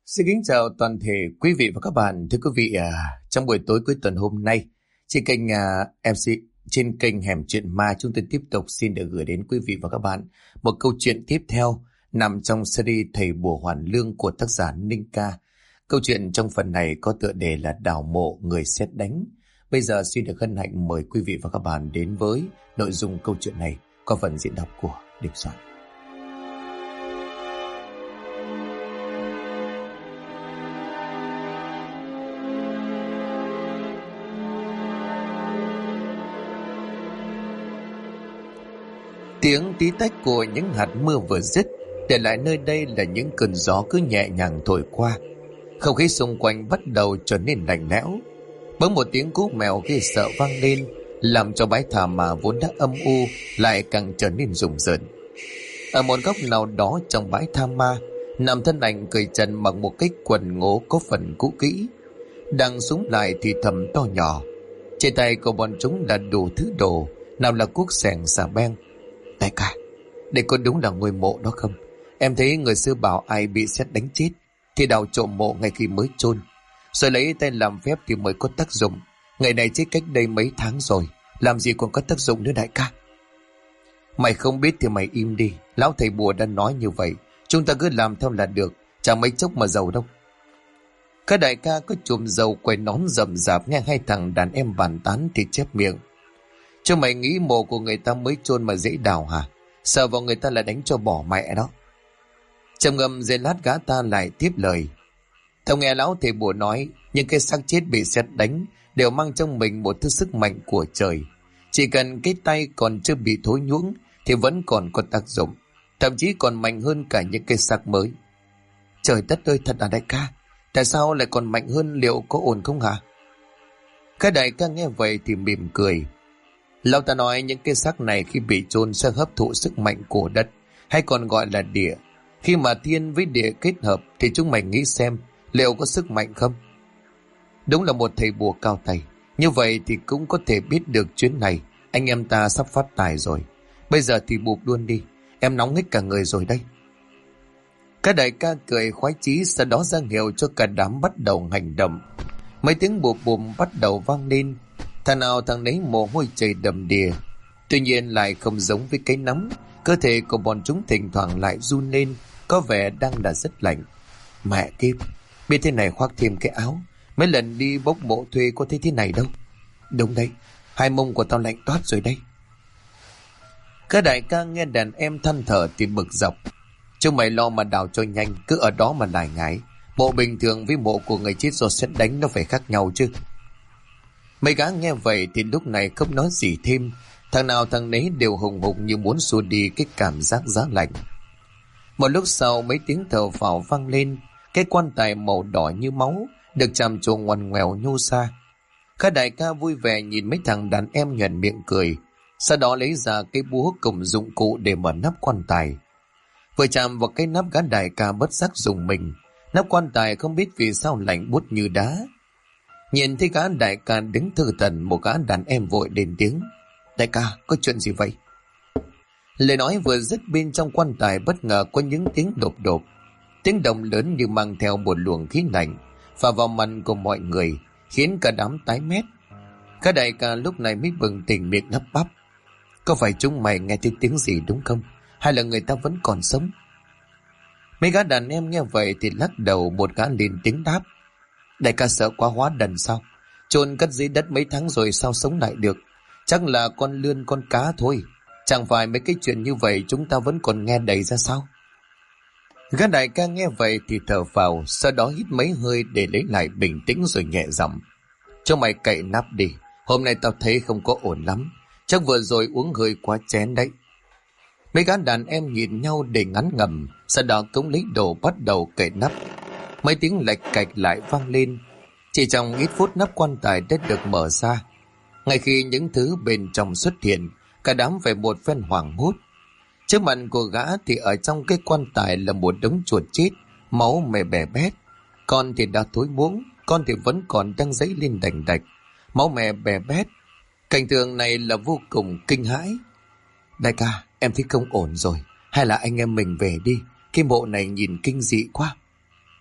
Xin kính chào toàn thể quý vị và các bạn. Thưa quý vị, trong buổi tối cuối tuần hôm nay, trên kênh MC trên kênh Hẻm Chuyện Ma, chúng tôi tiếp tục xin được gửi đến quý vị và các bạn một câu chuyện tiếp theo nằm trong series Thầy Bùa Hoàn Lương của tác giả Ninh Ca. Câu chuyện trong phần này có tựa đề là Đào Mộ Người Sét Đánh. Bây giờ xin được hân hạnh mời quý vị và các bạn đến với nội dung câu chuyện này qua phần diễn đọc của Đình Soạn. Tiếng tí tách của những hạt mưa vừa dứt, để lại nơi đây là những cơn gió cứ nhẹ nhàng thổi qua. Không khí xung quanh bắt đầu trở nên lạnh lẽo. Bỗng một tiếng cú mèo ghê sợ vang lên, làm cho bãi thả mà vốn đã âm u lại càng trở nên rùng rợn. Ở một góc nào đó trong bãi tha ma, nằm thân ảnh cởi trần mặc một cái quần ngố có phần cũ kỹ, đang súng lại thì thầm to nhỏ. Trên tay của bọn chúng là đủ thứ đồ, nào là cuốc xẻng xà beng. Đại ca, đây có đúng là ngôi mộ đó không? Em thấy người xưa bảo ai bị sét đánh chết thì đào trộm mộ ngay khi mới chôn, rồi lấy tay làm phép thì mới có tác dụng. Ngày này chết cách đây mấy tháng rồi, làm gì còn có tác dụng nữa đại ca? Mày không biết thì mày im đi. Lão thầy bùa đã nói như vậy, chúng ta cứ làm theo là được, chẳng mấy chốc mà giàu đâu. Các đại ca có chùm dầu quay nón rậm rạp, nghe hai thằng đàn em bàn tán thì chép miệng. Chứ mày nghĩ mộ của người ta mới chôn mà dễ đào hả? Sợ vào người ta là đánh cho bỏ mẹ đó. Trầm ngâm giây lát gã ta lại tiếp lời. Theo nghe lão thầy bùa nói, những cái xác chết bị sét đánh đều mang trong mình một thứ sức mạnh của trời. Chỉ cần cái tay còn chưa bị thối nhuỗng thì vẫn còn có tác dụng, thậm chí còn mạnh hơn cả những cái xác mới. Trời đất ơi, thật là đại ca, tại sao lại còn mạnh hơn, liệu có ổn không hả? Các đại ca nghe vậy thì mỉm cười. Lão ta nói những cái xác này khi bị chôn sẽ hấp thụ sức mạnh của đất, hay còn gọi là địa. Khi mà thiên với địa kết hợp thì chúng mày nghĩ xem liệu có sức mạnh không? Đúng là một thầy bùa cao tay. Như vậy thì cũng có thể biết được chuyến này anh em ta sắp phát tài rồi. Bây giờ thì bụp luôn đi, em nóng hết cả người rồi đây. Các đại ca cười khoái chí, sau đó ra hiệu cho cả đám bắt đầu hành động. Mấy tiếng bụp bùm bắt đầu vang lên. Thằng nào thằng nấy mồ hôi chảy đầm đìa. Tuy nhiên lại không giống với cái nóng. Cơ thể của bọn chúng thỉnh thoảng lại run lên, có vẻ đang là rất lạnh. Mẹ kiếp, biết thế này khoác thêm cái áo. Mấy lần đi bốc mộ thuê có thấy thế này đâu. Đúng đấy, hai mông của tao lạnh toát rồi đây. Các đại ca nghe đàn em than thở thì bực dọc. Chúng mày lo mà đào cho nhanh, cứ ở đó mà lải ngải. Mộ bình thường với mộ của người chết do sét đánh nó phải khác nhau chứ. Mấy gã nghe vậy thì lúc này không nói gì thêm. Thằng nào thằng nấy đều hùng hục như muốn xua đi cái cảm giác giá lạnh. Một lúc sau mấy tiếng thở phào vang lên. Cái quan tài màu đỏ như máu được chạm trổ ngoằn ngoèo nhô xa. Các đại ca vui vẻ nhìn mấy thằng đàn em nhoẻn miệng cười. Sau đó lấy ra cái búa cùng dụng cụ để mở nắp quan tài. Vừa chạm vào cái nắp, gã đại ca bất giác rùng mình. Nắp quan tài không biết vì sao lạnh buốt như đá. Nhìn thấy gã đại ca đứng thư thần, một gã đàn em vội lên tiếng. Đại ca, có chuyện gì vậy? Lời nói vừa dứt, bên trong quan tài bất ngờ có những tiếng đột đột. Tiếng động lớn như mang theo một luồng khí lạnh phả vào mặt của mọi người, khiến cả đám tái mét. Các đại ca lúc này mới bừng tỉnh, miệng lắp bắp. Có phải chúng mày nghe thấy tiếng gì đúng không? Hay là người ta vẫn còn sống? Mấy gã đàn em nghe vậy thì lắc đầu, một gã lên tiếng đáp. Đại ca sợ quá hóa đần sao? Chôn cất dưới đất mấy tháng rồi sao sống lại được? Chắc là con lươn con cá thôi. Chẳng phải mấy cái chuyện như vậy chúng ta vẫn còn nghe đầy ra sao? Gã đại ca nghe vậy thì thở phào, sau đó hít mấy hơi để lấy lại bình tĩnh rồi nhẹ giọng. Cho mày cậy nắp đi, hôm nay tao thấy không có ổn lắm. Chắc vừa rồi uống hơi quá chén đấy. Mấy gã đàn em nhìn nhau để ngắn ngầm, sau đó cũng lấy đồ bắt đầu cậy nắp. Mấy tiếng lạch cạch lại vang lên. Chỉ trong ít phút nắp quan tài đã được mở ra. Ngay khi những thứ bên trong xuất hiện, cả đám về một phen hoảng hốt. Trước mặt của gã thì ở trong cái quan tài là một đống chuột chết, máu mè bè bét. Con thì đã thối muỗng, con thì vẫn còn đang dấy lên đành đạch, máu mè bè bét. Cảnh tượng này là vô cùng kinh hãi. Đại ca, em thấy không ổn rồi, hay là anh em mình về đi, cái mộ này nhìn kinh dị quá.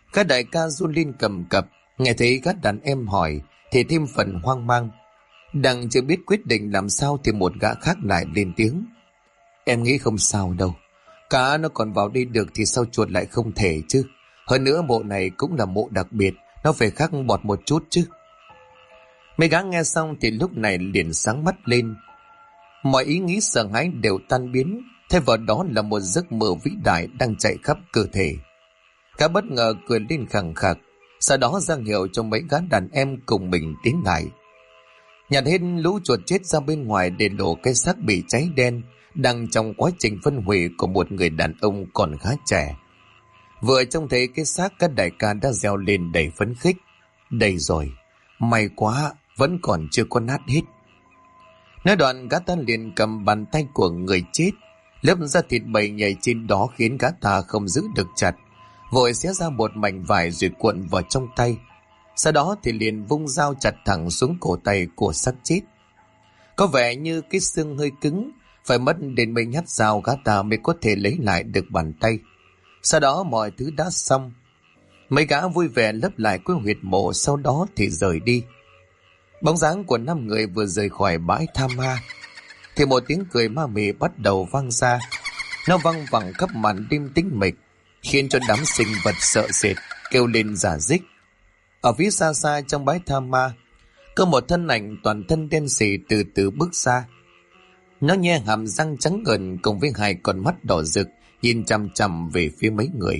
Các đại ca run lên cầm cập, nghe thấy các đàn em hỏi thì thêm phần hoang mang. Đang chưa biết quyết định làm sao thì một gã khác lại lên tiếng. Em nghĩ không sao đâu. Cá nó còn vào đây được thì sao chuột lại không thể chứ. Hơn nữa mộ này cũng là mộ đặc biệt, nó phải khác bọt một chút chứ. Mấy gã nghe xong thì lúc này liền sáng mắt lên. Mọi ý nghĩ sợ hãi đều tan biến, thay vào đó là một giấc mơ vĩ đại đang chạy khắp cơ thể. Cả bất ngờ cười lên khẳng khặc, sau đó ra hiệu cho mấy gã đàn em cùng mình tiến lại. Nhặt hết lũ chuột chết ra bên ngoài để lộ cái xác bị cháy đen đang trong quá trình phân hủy của một người đàn ông còn khá trẻ. Vừa trông thấy cái xác, các đại ca đã reo lên đầy phấn khích. Đây rồi, may quá, vẫn còn chưa có nát hết. Nói đoạn gã ta liền cầm bàn tay của người chết, lớp da thịt bầy nhảy trên đó khiến gã ta không giữ được chặt, vội xé ra một mảnh vải rồi cuộn vào trong tay. Sau đó thì liền vung dao chặt thẳng xuống cổ tay của xác chết. Có vẻ như cái xương hơi cứng, phải mất đến mấy nhát dao gã ta mới có thể lấy lại được bàn tay. Sau đó mọi thứ đã xong, mấy gã vui vẻ lấp lại cái huyệt mộ, sau đó thì rời đi. Bóng dáng của 5 người vừa rời khỏi bãi tha ma thì một tiếng cười ma mị bắt đầu vang ra. Nó văng vẳng khắp màn đêm tĩnh mịch, khiến cho đám sinh vật sợ sệt kêu lên rả rích. Ở phía xa xa trong bãi tha ma, có một thân ảnh toàn thân đen xì từ từ bước ra. Nó nhe hàm răng trắng ngần cùng với 2 con mắt đỏ rực nhìn chằm chằm về phía mấy người.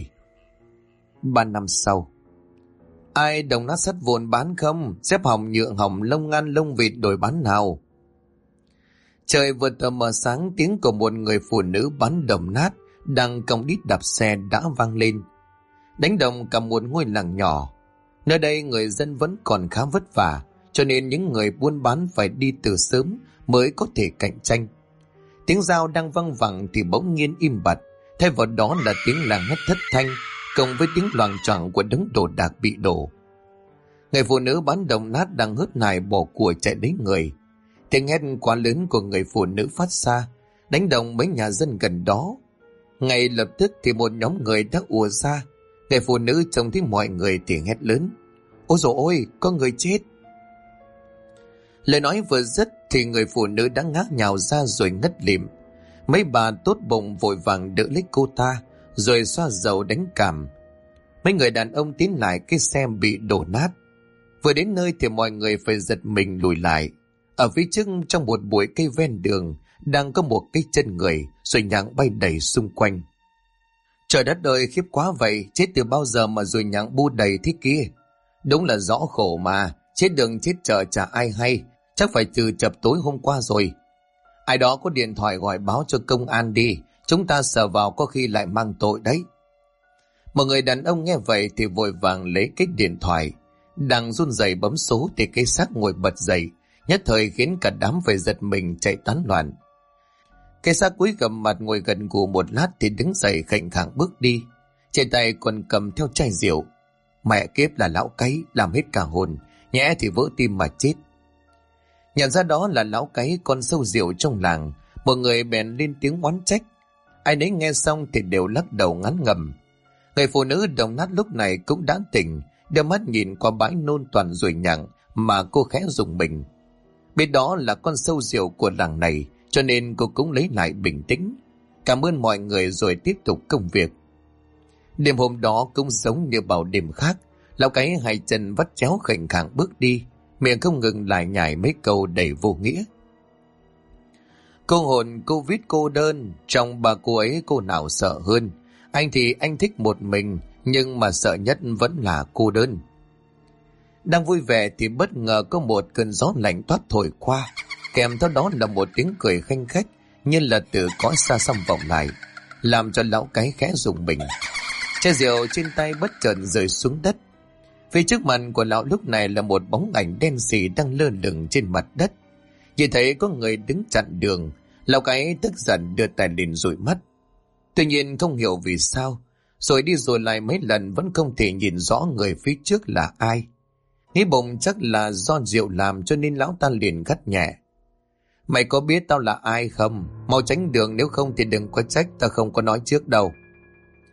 3 năm sau, ai đồng nát sắt vụn bán không? Xếp hỏng nhựa hỏng lông ngan lông vịt đổi bán nào? Trời vừa tờ mờ sáng, tiếng của một người phụ nữ bán đồng nát đang còng đít đạp xe đã vang lên, đánh động cả một ngôi làng nhỏ. Nơi đây người dân vẫn còn khá vất vả, cho nên những người buôn bán phải đi từ sớm mới có thể cạnh tranh. Tiếng dao đang văng vẳng thì bỗng nhiên im bặt, thay vào đó là tiếng la hét thất thanh cộng với tiếng loạng choạng của đống đồ đạc bị đổ. Người phụ nữ bán đồng nát đang hớt hải bỏ của chạy lấy người. Tiếng hét quá lớn của người phụ nữ phát ra, đánh động mấy nhà dân gần đó. Ngay lập tức thì một nhóm người đã ùa ra. Người phụ nữ trông thấy mọi người thì hét lớn: Ôi dồi ôi, có người chết! Lời nói vừa dứt thì người phụ nữ đã ngã nhào ra rồi ngất lịm. Mấy bà tốt bụng vội vàng đỡ lấy cô ta rồi xoa dầu đánh cảm. Mấy người đàn ông tiến lại cái xe bị đổ nát. Vừa đến nơi thì mọi người phải giật mình lùi lại. Ở phía trước trong một bụi cây ven đường đang có một cái chân người rồi nhặng bay đầy xung quanh. Trời đất ơi, khiếp quá vậy, chết từ bao giờ mà rồi nhặng bu đầy thế kia? Đúng là rõ khổ mà, chết đường chết chợ chả ai hay, chắc phải từ chập tối hôm qua rồi. Ai đó có điện thoại gọi báo cho công an đi, chúng ta sờ vào có khi lại mang tội đấy. Một người đàn ông nghe vậy thì vội vàng lấy cái điện thoại, đang run rẩy bấm số thì cái xác ngồi bật dậy, nhất thời khiến cả đám phải giật mình chạy tán loạn. Cái xác cúi gằm mặt ngồi gần gù một lát thì đứng dậy khệnh khạng bước đi, trên tay còn cầm theo chai rượu. Mẹ kiếp là lão Cáy, làm hết cả hồn, nhẽ thì vỡ tim mà chết. Nhận ra đó là lão Cáy, con sâu rượu trong làng, một người bèn lên tiếng oán trách. Ai nấy nghe xong thì đều lắc đầu ngán ngẩm. Người phụ nữ đồng nát lúc này cũng đã tỉnh, đưa mắt nhìn qua bãi nôn toàn ruồi nhặng mà cô khẽ rùng mình. Biết đó là con sâu rượu của làng này, cho nên cô cũng lấy lại bình tĩnh, cảm ơn mọi người rồi tiếp tục công việc. Đêm hôm đó cũng giống như bao đêm khác, lão Cáy 2 chân vắt chéo khệnh khạng bước đi, miệng không ngừng lại nhải mấy câu đầy vô nghĩa. Cô hồn cô viết cô đơn, trong 3 cô ấy cô nào sợ hơn? Anh thì anh thích một mình, nhưng mà sợ nhất vẫn là cô đơn. Đang vui vẻ thì bất ngờ có một cơn gió lạnh toát thổi qua, kèm theo đó là một tiếng cười khanh khách như là từ cõi xa xăm vọng lại, làm cho lão Cáy khẽ rùng mình. Chai rượu trên tay bất chợt rơi xuống đất. Phía trước mặt của lão lúc này là một bóng ảnh đen xì đang lơ lửng trên mặt đất. Nhìn thấy có người đứng chặn đường, lão Cáy tức giận đưa tay lên dụi mắt. Tuy nhiên không hiểu vì sao, rồi đi rồi lại mấy lần vẫn không thể nhìn rõ người phía trước là ai. Nghĩ bụng chắc là do rượu làm cho nên lão ta liền gắt nhẹ: Mày có biết tao là ai không? Mau tránh đường, nếu không thì đừng có trách tao không có nói trước đâu.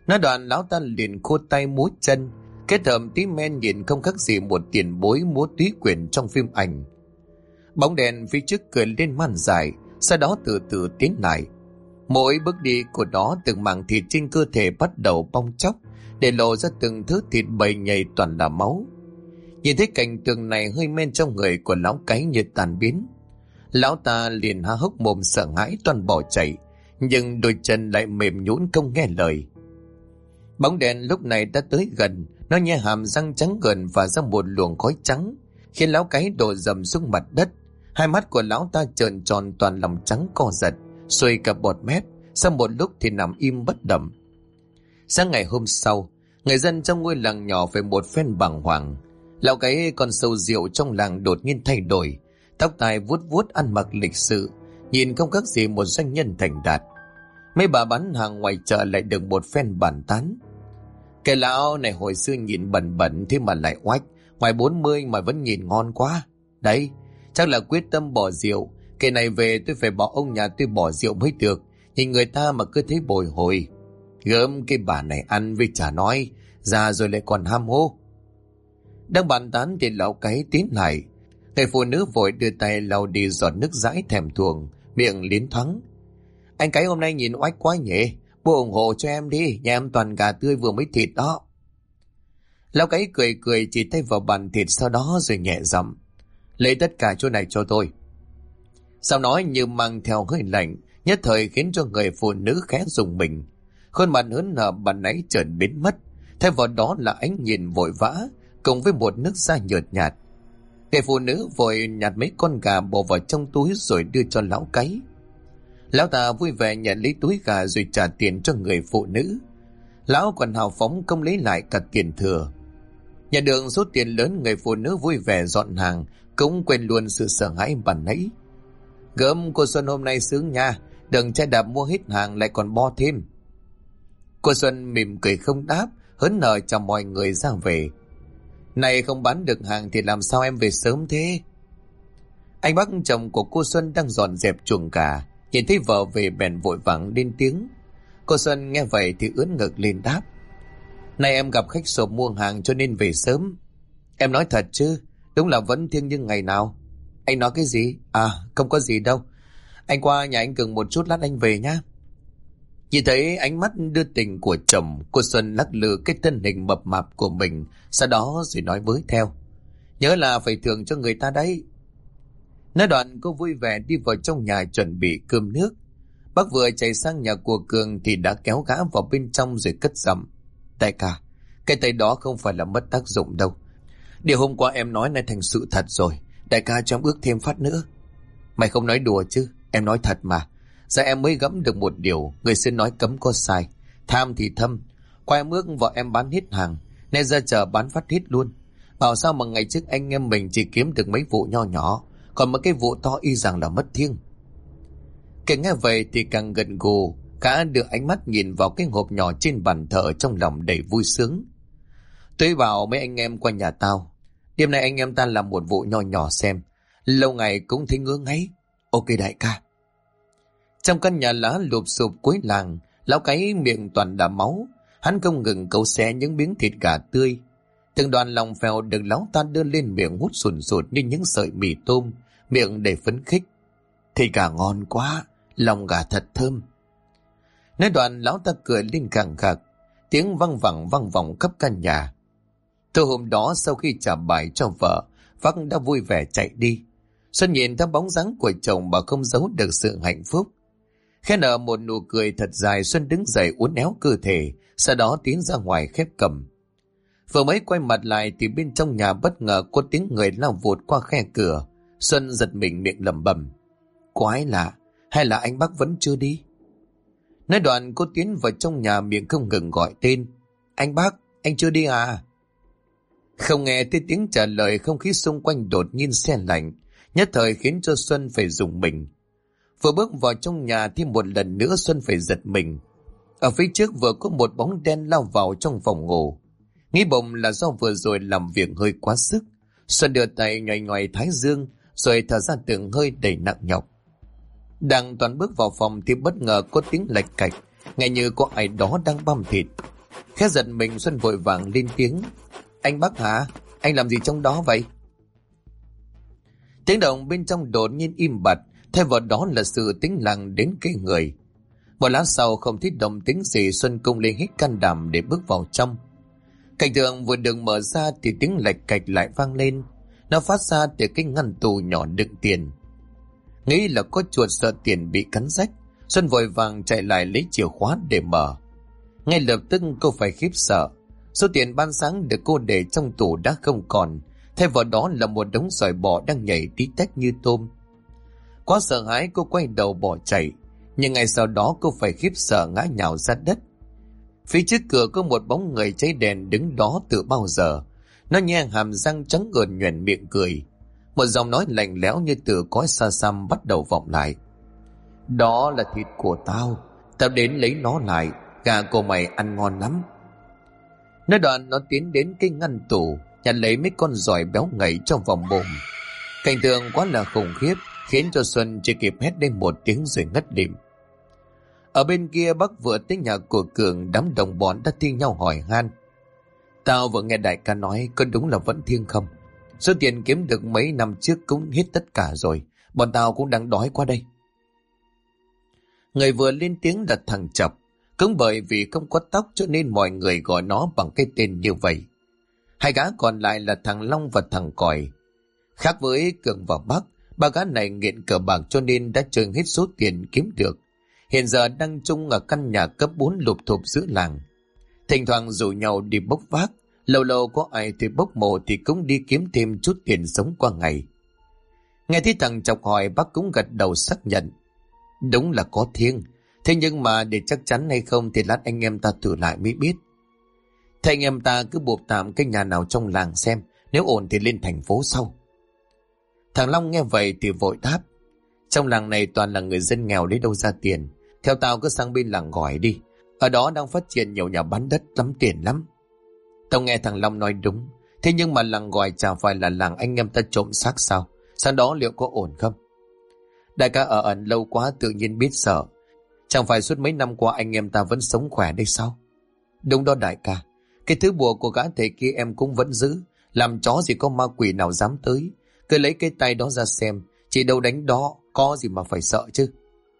Nói đoạn lão ta liền khô tay múa chân, kết hợp tí men nhìn không khác gì một tiền bối múa túy quyền trong phim ảnh. Bóng đèn phía trước cười lên man dài, sau đó từ từ tiến lại. Mỗi bước đi của nó, từng mảng thịt trên cơ thể bắt đầu bong chóc, để lộ ra từng thứ thịt bầy nhầy toàn là máu. Nhìn thấy cảnh tượng này, hơi men trong người của lão cái như tàn biến. Lão ta liền há hốc mồm sợ hãi toàn bỏ chạy, nhưng đôi chân lại mềm nhũn không nghe lời. Bóng đèn lúc này đã tới gần, nó nhe hàm răng trắng gần và ra một luồng khói trắng, khiến lão cái đổ dầm xuống mặt đất. Hai mắt của lão ta trợn tròn, toàn lòng trắng co giật, xuôi cả bọt mép, sau một lúc thì nằm im bất động. Sáng ngày hôm sau, người dân trong ngôi làng nhỏ phải một phen bàng hoàng. Lão cái con sâu rượu trong làng đột nhiên thay đổi, tóc tai vuốt vuốt, ăn mặc lịch sự, nhìn không khác gì một doanh nhân thành đạt. Mấy bà bán hàng ngoài chợ lại được một phen bàn tán. Cái lão này hồi xưa nhìn bẩn bẩn thế mà lại oách, ngoài 40 mà vẫn nhìn ngon quá. Đấy, chắc là quyết tâm bỏ rượu. Cái này về tôi phải bảo ông nhà tôi bỏ rượu mới được. Nhìn người ta mà cứ thấy bồi hồi. Gớm cái bà này ăn với chả nói, già rồi lại còn ham hố. Đang bàn tán thì lão cái tiến lại. Người phụ nữ vội đưa tay lau đi giọt nước dãi thèm thuồng, miệng liến thoáng. Anh cái hôm nay nhìn oách quá nhỉ, bố ủng hộ cho em đi, nhà em toàn gà tươi vừa mới thịt đó. Lão cái cười cười chỉ tay vào bàn thịt, sau đó rồi nhẹ giọng: lấy tất cả chỗ này cho tôi. Sao nói như mang theo hơi lạnh, nhất thời khiến cho người phụ nữ khẽ rùng mình. Khuôn mặt hớn hở ban nãy chợt biến mất, thay vào đó là ánh nhìn vội vã cùng với một nước da nhợt nhạt. Người phụ nữ vội nhặt mấy con gà bỏ vào trong túi rồi đưa cho lão cái. Lão ta vui vẻ nhận lấy túi gà rồi trả tiền cho người phụ nữ. Lão còn hào phóng không lấy lại cả tiền thừa. Nhận được số tiền lớn, người phụ nữ vui vẻ dọn hàng, cũng quên luôn sự sợ hãi ban nãy. Gớm, cô Xuân hôm nay sướng nha, đừng chạy đạp mua hết hàng lại còn bo thêm. Cô Xuân mỉm cười không đáp, hớn hở chào mọi người ra về. Này không bán được hàng thì làm sao em về sớm thế? Anh bác chồng của cô Xuân đang dọn dẹp chuồng gà, nhìn thấy vợ về bèn vội vàng lên tiếng. Cô Xuân nghe vậy thì ưỡn ngực lên đáp: Này em gặp khách sộp mua hàng cho nên về sớm. Em nói thật chứ, đúng là vẫn thiêng như ngày nào. Anh nói cái gì? À, không có gì đâu. Anh qua nhà anh Cường một chút, lát anh về nhá. Nhìn thấy ánh mắt đưa tình của chồng, cô Xuân lắc lư cái thân hình mập mạp của mình, sau đó rồi nói với theo: Nhớ là phải thưởng cho người ta đấy. Nói đoạn cô vui vẻ đi vào trong nhà chuẩn bị cơm nước. Bác vừa chạy sang nhà của Cường thì đã kéo gã vào bên trong rồi cất giọng: Đại ca, cái tay đó không phải là mất tác dụng đâu. Điều hôm qua em nói này thành sự thật rồi. Đại ca cho em ước thêm phát nữa. Mày không nói đùa chứ, em nói thật mà. Giờ em mới gẫm được một điều, người xưa nói cấm có sai, tham thì thâm. Qua em ước vợ em bán hết hàng, nên ra chợ bán phát hết luôn. Bảo sao mà ngày trước anh em mình chỉ kiếm được mấy vụ nho nhỏ, còn một cái vụ to y rằng là mất thiêng. Kể nghe vậy thì càng gần gù, cả đưa ánh mắt nhìn vào cái hộp nhỏ trên bàn thờ, trong lòng đầy vui sướng. Tôi bảo mấy anh em qua nhà tao, đêm nay anh em ta làm một vụ nho nhỏ xem, lâu ngày cũng thấy ngứa ngáy. Ok đại ca. Trong căn nhà lá lụp xụp cuối làng, lão cái miệng toàn là máu, hắn không ngừng cấu xé những miếng thịt gà tươi. Từng đoàn lòng phèo được lão ta đưa lên miệng hút sùn sụt như những sợi mì tôm, miệng đầy phấn khích. Thịt gà ngon quá, lòng gà thật thơm. Nói đoạn lão ta cười lên khẳng khặc, tiếng văng vẳng khắp căn nhà. Từ hôm đó sau khi trả bài cho vợ, Vắc đã vui vẻ chạy đi. Xuân nhìn theo bóng dáng của chồng mà không giấu được sự hạnh phúc. Khẽ nở một nụ cười thật dài, Xuân đứng dậy uốn éo cơ thể, sau đó tiến ra ngoài khép cầm. Vừa mới quay mặt lại thì bên trong nhà bất ngờ có tiếng người lao vụt qua khe cửa. Xuân giật mình miệng lẩm bẩm: Quái lạ, hay là anh bác vẫn chưa đi? Nói đoạn cô tiến vào trong nhà, miệng không ngừng gọi tên: Anh bác, anh chưa đi à? Không nghe thấy tiếng trả lời, không khí xung quanh đột nhiên se lạnh, nhất thời khiến cho Xuân phải rùng mình. Vừa bước vào trong nhà thì một lần nữa Xuân phải giật mình. Ở phía trước vừa có một bóng đen lao vào trong phòng ngủ. Nghĩ bụng là do vừa rồi làm việc hơi quá sức, Xuân đưa tay nhoài nhoài thái dương rồi thở ra từng hơi đầy nặng nhọc. Đang toàn bước vào phòng thì bất ngờ có tiếng lạch cạch, nghe như có ai đó đang băm thịt. Khẽ giật mình, Xuân vội vàng lên tiếng: Anh Bắc hả? Anh làm gì trong đó vậy? Tiếng động bên trong đột nhiên im bặt, thay vào đó là sự tĩnh lặng đến kinh người. Một lát sau không thấy động tĩnh gì, Xuân cung lên hết can đảm để bước vào trong. Cảnh tượng vừa được mở ra thì tiếng lạch cạch lại vang lên. Nó phát ra từ cái ngăn tủ nhỏ đựng tiền. Nghĩ là có chuột sợ tiền bị cắn rách, Xuân vội vàng chạy lại lấy chìa khóa để mở. Ngay lập tức cô phải khiếp sợ. Số tiền ban sáng được cô để trong tủ đã không còn, thay vào đó là một đống sỏi bọ đang nhảy tí tách như tôm. Quá sợ hãi, cô quay đầu bỏ chạy, nhưng ngay sau đó cô phải khiếp sợ ngã nhào ra đất. Phía trước cửa có một bóng người cháy đèn đứng đó từ bao giờ. Nó nhe hàm răng trắng ườn nhoẻn miệng cười. Một giọng nói lạnh lẽo như từ cõi xa xăm bắt đầu vọng lại: Đó là thịt của tao, tao đến lấy nó lại, gà của mày ăn ngon lắm. Nói đoạn nó tiến đến cái ngăn tủ, nhặt lấy mấy con giỏi béo ngậy trong vòng mồm. Cảnh tượng quá là khủng khiếp, khiến cho Xuân chỉ kịp hét lên một tiếng rồi ngất lịm. Ở bên kia, Bắc vừa tới nhà của Cường, đám đồng bọn đã thi nhau hỏi han: Tao vừa nghe đại ca nói, có đúng là vẫn thiêng không? Số tiền kiếm được mấy năm trước cũng hết tất cả rồi, bọn tao cũng đang đói qua đây. Người vừa lên tiếng là thằng Chập. Cũng bởi vì không có tóc cho nên mọi người gọi nó bằng cái tên như vậy. Hai gã còn lại là thằng Long và thằng Còi. Khác với Cường và Bắc, ba gã này nghiện cờ bạc cho nên đã trừ hết số tiền kiếm được. Hiện giờ đang chung ở căn nhà cấp 4 lụp thụp giữa làng. Thỉnh thoảng rủ nhau đi bốc vác, lâu lâu có ai thì bốc mộ thì cũng đi kiếm thêm chút tiền sống qua ngày. Nghe thấy thằng Chọc hỏi, Bắc cũng gật đầu xác nhận: Đúng là có thiêng, thế nhưng mà để chắc chắn hay không thì lát anh em ta thử lại mới biết. Thế anh em ta cứ buộc tạm cái nhà nào trong làng xem, nếu ổn thì lên thành phố sau. Thằng Long nghe vậy thì vội đáp: Trong làng này toàn là người dân nghèo, lấy đâu ra tiền. Theo tao cứ sang bên làng Gỏi đi, ở đó đang phát triển nhiều nhà bán đất lắm tiền lắm. Tao nghe thằng Long nói đúng, thế nhưng mà làng Gỏi chả phải là làng anh em ta trộm xác sao? Sang đó liệu có ổn không? Đại ca ở ẩn lâu quá tự nhiên biết sợ. Chẳng phải suốt mấy năm qua anh em ta vẫn sống khỏe đây sao? Đúng đó đại ca, cái thứ bùa của gã thầy kia em cũng vẫn giữ. Làm chó gì có ma quỷ nào dám tới. Cứ lấy cái tay đó ra xem, chỉ đâu đánh đó, có gì mà phải sợ chứ.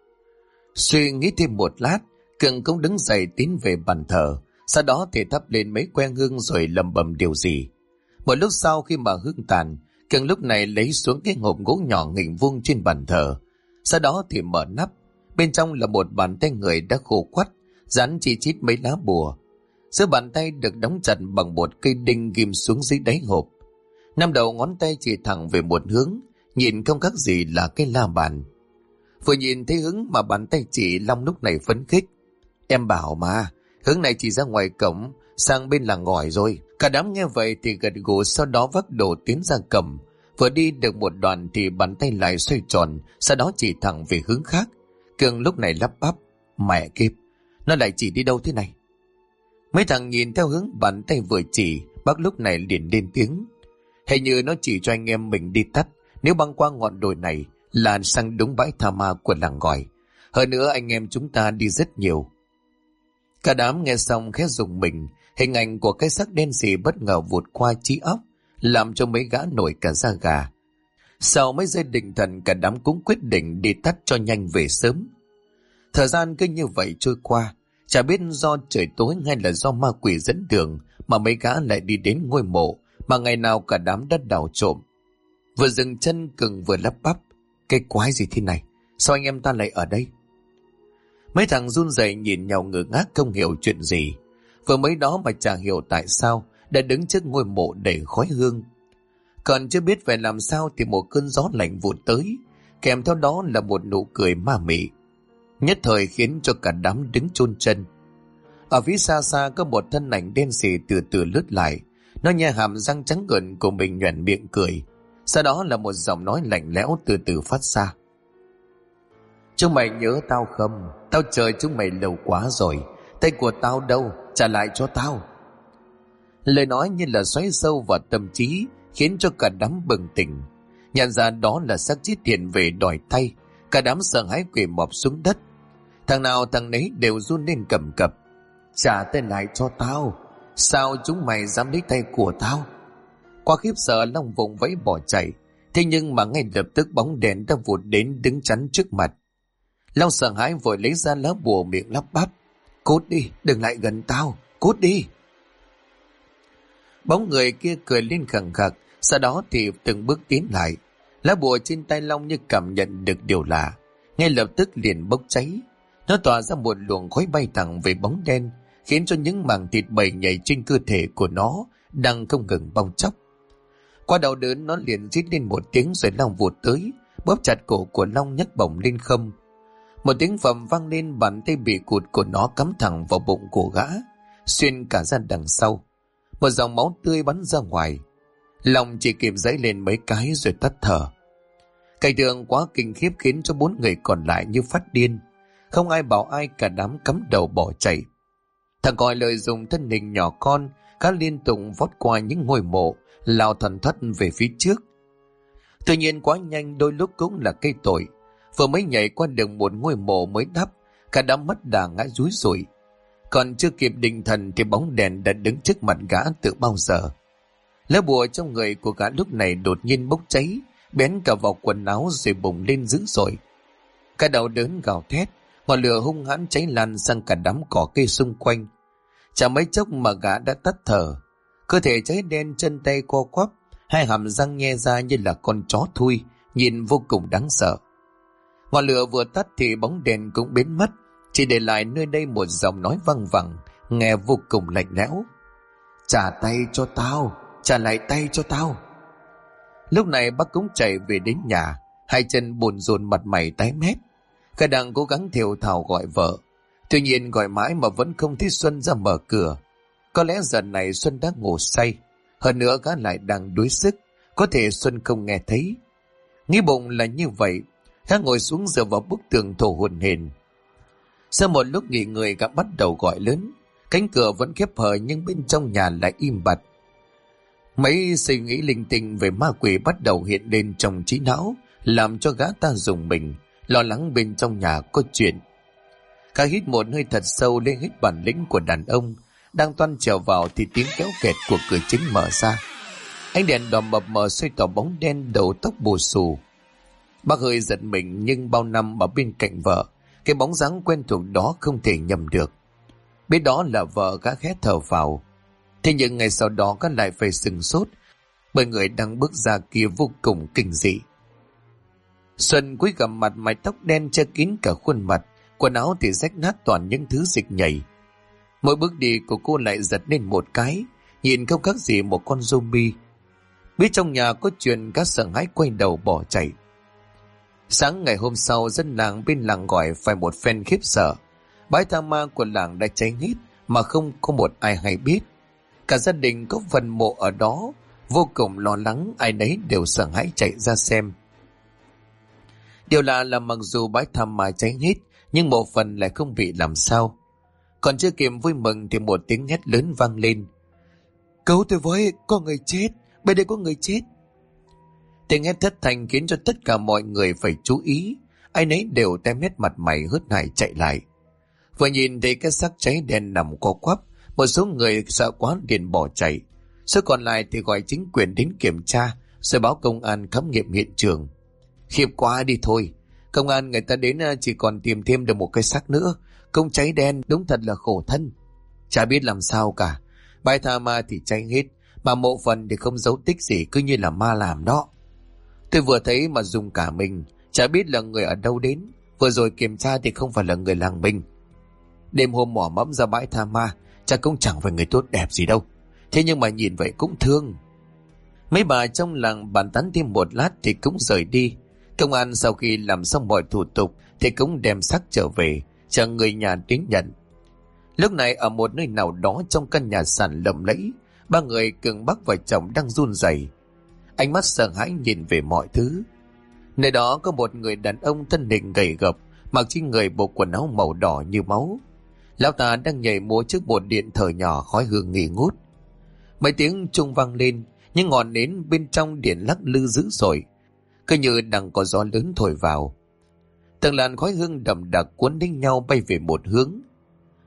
Suy nghĩ thêm một lát, Cường cũng đứng dậy tiến về bàn thờ. Sau đó thì thắp lên mấy que hương rồi lầm bầm điều gì. Một lúc sau khi mà hương tàn, Cường lúc này lấy xuống cái hộp gỗ nhỏ nghịch vuông trên bàn thờ. Sau đó thì mở nắp. Bên trong là một bàn tay người đã khô quắt, dán chi chít mấy lá bùa. Giữa bàn tay được đóng chặt bằng một cây đinh ghim xuống dưới đáy hộp. Năm đầu ngón tay chỉ thẳng về một hướng, nhìn không khác gì là cái la bàn. Vừa nhìn thấy hướng mà bàn tay chỉ, Long lúc này phấn khích: Em bảo mà, hướng này chỉ ra ngoài cổng, sang bên làng Gỏi rồi. Cả đám nghe vậy thì gật gù, sau đó vác đồ tiến ra cầm. Vừa đi được một đoạn thì bàn tay lại xoay tròn, sau đó chỉ thẳng về hướng khác. Cường lúc này lắp bắp: Mẹ kiếp, nó lại chỉ đi đâu thế này? Mấy thằng nhìn theo hướng bàn tay vừa chỉ, bác lúc này liền lên tiếng: Hình như nó chỉ cho anh em mình đi tắt, nếu băng qua ngọn đồi này là sang đúng bãi tha ma của làng Gỏi. Hơn nữa anh em chúng ta đi rất nhiều. Cả đám nghe xong khẽ rùng mình, hình ảnh của cái xác đen xì bất ngờ vụt qua trí óc, làm cho mấy gã nổi cả da gà. Sau mấy giây định thần, cả đám cũng quyết định đi tắt cho nhanh về sớm. Thời gian cứ như vậy trôi qua, chả biết do trời tối hay là do ma quỷ dẫn đường mà mấy gã lại đi đến ngôi mộ mà ngày nào cả đám đất đào trộm. Vừa dừng chân, Cường vừa lắp bắp: Cái quái gì thế này? Sao anh em ta lại ở đây? Mấy thằng run rẩy nhìn nhau ngơ ngác không hiểu chuyện gì. Vừa mới đó mà chả hiểu tại sao đã đứng trước ngôi mộ đầy khói hương. Còn chưa biết phải làm sao thì một cơn gió lạnh vụt tới, kèm theo đó là một nụ cười ma mị, nhất thời khiến cho cả đám đứng chôn chân. Ở phía xa xa có một thân ảnh đen xì từ từ lướt lại. Nó nhe hàm răng trắng gợn của mình nhoẻn miệng cười. Sau đó là một giọng nói lạnh lẽo từ từ phát ra: Chúng mày nhớ tao không? Tao chờ chúng mày lâu quá rồi. Tay của tao đâu? Trả lại cho tao. Lời nói như là xoáy sâu vào tâm trí, khiến cho cả đám bừng tỉnh. Nhận ra đó là xác chết hiện về đòi tay. Cả đám sợ hãi quỳ mọp xuống đất. Thằng nào thằng nấy đều run lên cầm cập. Trả tay lại cho tao. Sao chúng mày dám lấy tay của tao? Quá khiếp sợ, Long vùng vẫy bỏ chạy. Thế nhưng mà ngay lập tức bóng đèn đã vụt đến đứng chắn trước mặt. Long sợ hãi vội lấy ra lá bùa, miệng lắp bắp: Cút đi, đừng lại gần tao, cút đi. Bóng người kia cười lên khẳng khặc, sau đó thì từng bước tiến lại. Lá bùa trên tay Long như cảm nhận được điều lạ, ngay lập tức liền bốc cháy. Nó tỏa ra một luồng khói bay thẳng về bóng đen, khiến cho những mảng thịt bầy nhảy trên cơ thể của nó đang không ngừng bong chóc. Qua đau đớn, nó liền rít lên một tiếng rồi lao vụt tới, bóp chặt cổ của Long nhấc bổng lên không. Một tiếng phầm vang lên, bàn tay bị cụt của nó cắm thẳng vào bụng của gã, xuyên cả ra đằng sau. Một dòng máu tươi bắn ra ngoài. Long chỉ kịp giãy lên mấy cái rồi tắt thở. Cảnh tượng quá kinh khiếp khiến cho 4 người còn lại như phát điên. Không ai bảo ai, cả đám cắm đầu bỏ chạy. Thằng còi lợi dụng thân hình nhỏ con, gã liên tục vót qua những ngôi mộ, lao thần thoát về phía trước. Tuy nhiên quá nhanh, đôi lúc cũng là cây tội. Vừa mới nhảy qua được một ngôi mộ mới đắp, cả đám mất đà ngã rúi rủi. Còn chưa kịp định thần thì bóng đèn đã đứng trước mặt gã từ bao giờ. Lá bùa trong người của gã lúc này đột nhiên bốc cháy, bén cả vào quần áo rồi bùng lên dữ dội. Cả đầu đớn gào thét, ngọn lửa hung hãn cháy lan sang cả đám cỏ cây xung quanh. Chẳng mấy chốc mà gã đã tắt thở, cơ thể cháy đen, chân tay co quắp, hai hàm răng nhe ra như là con chó thui, nhìn vô cùng đáng sợ. Ngọn lửa vừa tắt thì bóng đèn cũng biến mất, chỉ để lại nơi đây một giọng nói văng vẳng, nghe vô cùng lạnh lẽo: Trả tay cho tao, trả lại tay cho tao. Lúc này bác cũng chạy về đến nhà, hai chân bồn rồn, mặt mày tái mét. Khả đang cố gắng thều thào gọi vợ, tuy nhiên gọi mãi mà vẫn không thấy Xuân ra mở cửa. Có lẽ giờ này Xuân đã ngủ say, hơn nữa gã lại đang đuối sức, có thể Xuân không nghe thấy. Nghĩ bụng là như vậy, gã ngồi xuống dựa vào bức tường thổ hổn hển. Sau một lúc nghỉ ngơi, gã bắt đầu gọi lớn. Cánh cửa vẫn khép hờ nhưng bên trong nhà lại im bặt. Mấy suy nghĩ linh tinh về ma quỷ bắt đầu hiện lên trong trí não, làm cho gã ta rùng mình, lo lắng bên trong nhà có chuyện. Gã hít một hơi thật sâu, lên hết bản lĩnh của đàn ông. Đang toan trèo vào thì tiếng kéo kẹt của cửa chính mở ra. Ánh đèn đỏ mập mờ xoay tỏ bóng đen, đầu tóc bù xù. Bác hơi giật mình, nhưng bao năm ở bên cạnh vợ, cái bóng dáng quen thuộc đó không thể nhầm được. Biết đó là vợ, gã khẽ thở vào. Thế nhưng ngày sau đó gã lại phải sửng sốt, bởi người đang bước ra kia vô cùng kinh dị. Xuân cúi gằm mặt, mái tóc đen che kín cả khuôn mặt, quần áo thì rách nát toàn những thứ dịch nhầy. Mỗi bước đi của cô lại giật lên một cái, nhìn không khác gì một con zombie. Biết trong nhà có chuyện, các sợ hãi quay đầu bỏ chạy. Sáng ngày hôm sau, dân làng bên làng gọi phải một phen khiếp sợ. Bãi tha ma của làng đã cháy hết mà không có một ai hay biết. Cả gia đình có phần mộ ở đó, vô cùng lo lắng, ai nấy đều sợ hãi chạy ra xem. Điều lạ là mặc dù bãi tha ma cháy hết, nhưng mộ phần lại không bị làm sao. Còn chưa kịp vui mừng thì một tiếng hét lớn vang lên: Cứu tôi với, có người chết, bên đây có người chết. Tiếng hét thất thanh khiến cho tất cả mọi người phải chú ý, ai nấy đều tém hết mặt mày hớt hải chạy lại. Vừa nhìn thấy cái xác cháy đen nằm co quắp, một số người sợ quá liền bỏ chạy, số còn lại thì gọi chính quyền đến kiểm tra rồi báo công an khám nghiệm hiện trường. Khiếp quá đi thôi, công an người ta đến chỉ còn tìm thêm được một cái xác nữa, công cháy đen đúng thật là khổ thân. Chả biết làm sao cả, bãi tha ma thì cháy hết, mà mộ phần thì không dấu tích gì, cứ như là ma làm đó. Tôi vừa thấy mà dùng cả mình, chả biết là người ở đâu đến, vừa rồi kiểm tra thì không phải là người làng mình. Đêm hôm mỏ mẫm ra bãi tha ma, chắc cũng chẳng phải người tốt đẹp gì đâu, thế nhưng mà nhìn vậy cũng thương. Mấy bà trong làng bàn tán thêm một lát thì cũng rời đi. Công an sau khi làm xong mọi thủ tục thì cũng đem xác trở về, chờ người nhà đến nhận. Lúc này ở một nơi nào đó trong căn nhà sàn lộng lẫy, ba người Cường, bác và chồng đang run rẩy, ánh mắt sợ hãi nhìn về mọi thứ. Nơi đó có một người đàn ông thân hình gầy gập, mặc trên người bộ quần áo màu đỏ như máu. Lão ta đang nhảy múa trước một điện thờ nhỏ, khói hương nghi ngút. Mấy tiếng chuông vang lên, những ngọn nến bên trong điện lắc lư dữ dội, cứ như đang có gió lớn thổi vào. Từng làn khói hương đậm đặc cuốn đến nhau bay về một hướng.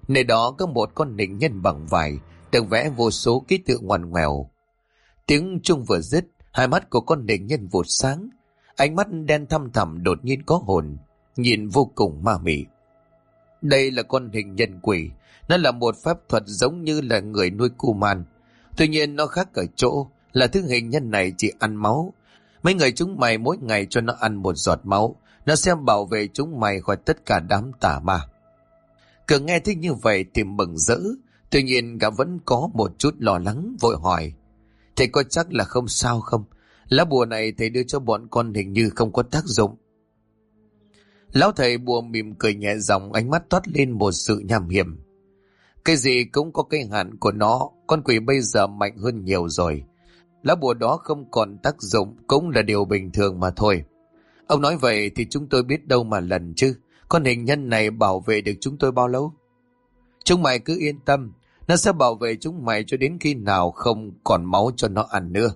Nơi đó có một con nịnh nhân bằng vải, được vẽ vô số ký tự ngoằn ngoèo. Tiếng chuông vừa dứt, hai mắt của con nịnh nhân vụt sáng, ánh mắt đen thăm thẳm đột nhiên có hồn, nhìn vô cùng ma mị. Đây là con hình nhân quỷ, nó là một phép thuật giống như là người nuôi Kuman. Tuy nhiên nó khác ở chỗ là thứ hình nhân này chỉ ăn máu. Mấy người chúng mày mỗi ngày cho nó ăn một giọt máu, nó sẽ bảo vệ chúng mày khỏi tất cả đám tà ma. Cường nghe thấy như vậy thì mừng rỡ, tuy nhiên gã vẫn có một chút lo lắng, vội hỏi: thầy có chắc là không sao không? Lá bùa này thầy đưa cho bọn con hình như không có tác dụng. Lão thầy bùa mỉm cười nhẹ giọng, ánh mắt toát lên một sự nham hiểm. Cái gì cũng có cái hạn của nó, con quỷ bây giờ mạnh hơn nhiều rồi. Lá bùa đó không còn tác dụng cũng là điều bình thường mà thôi. Ông nói vậy thì chúng tôi biết đâu mà lần chứ. Con hình nhân này bảo vệ được chúng tôi bao lâu? Chúng mày cứ yên tâm, nó sẽ bảo vệ chúng mày cho đến khi nào không còn máu cho nó ăn nữa.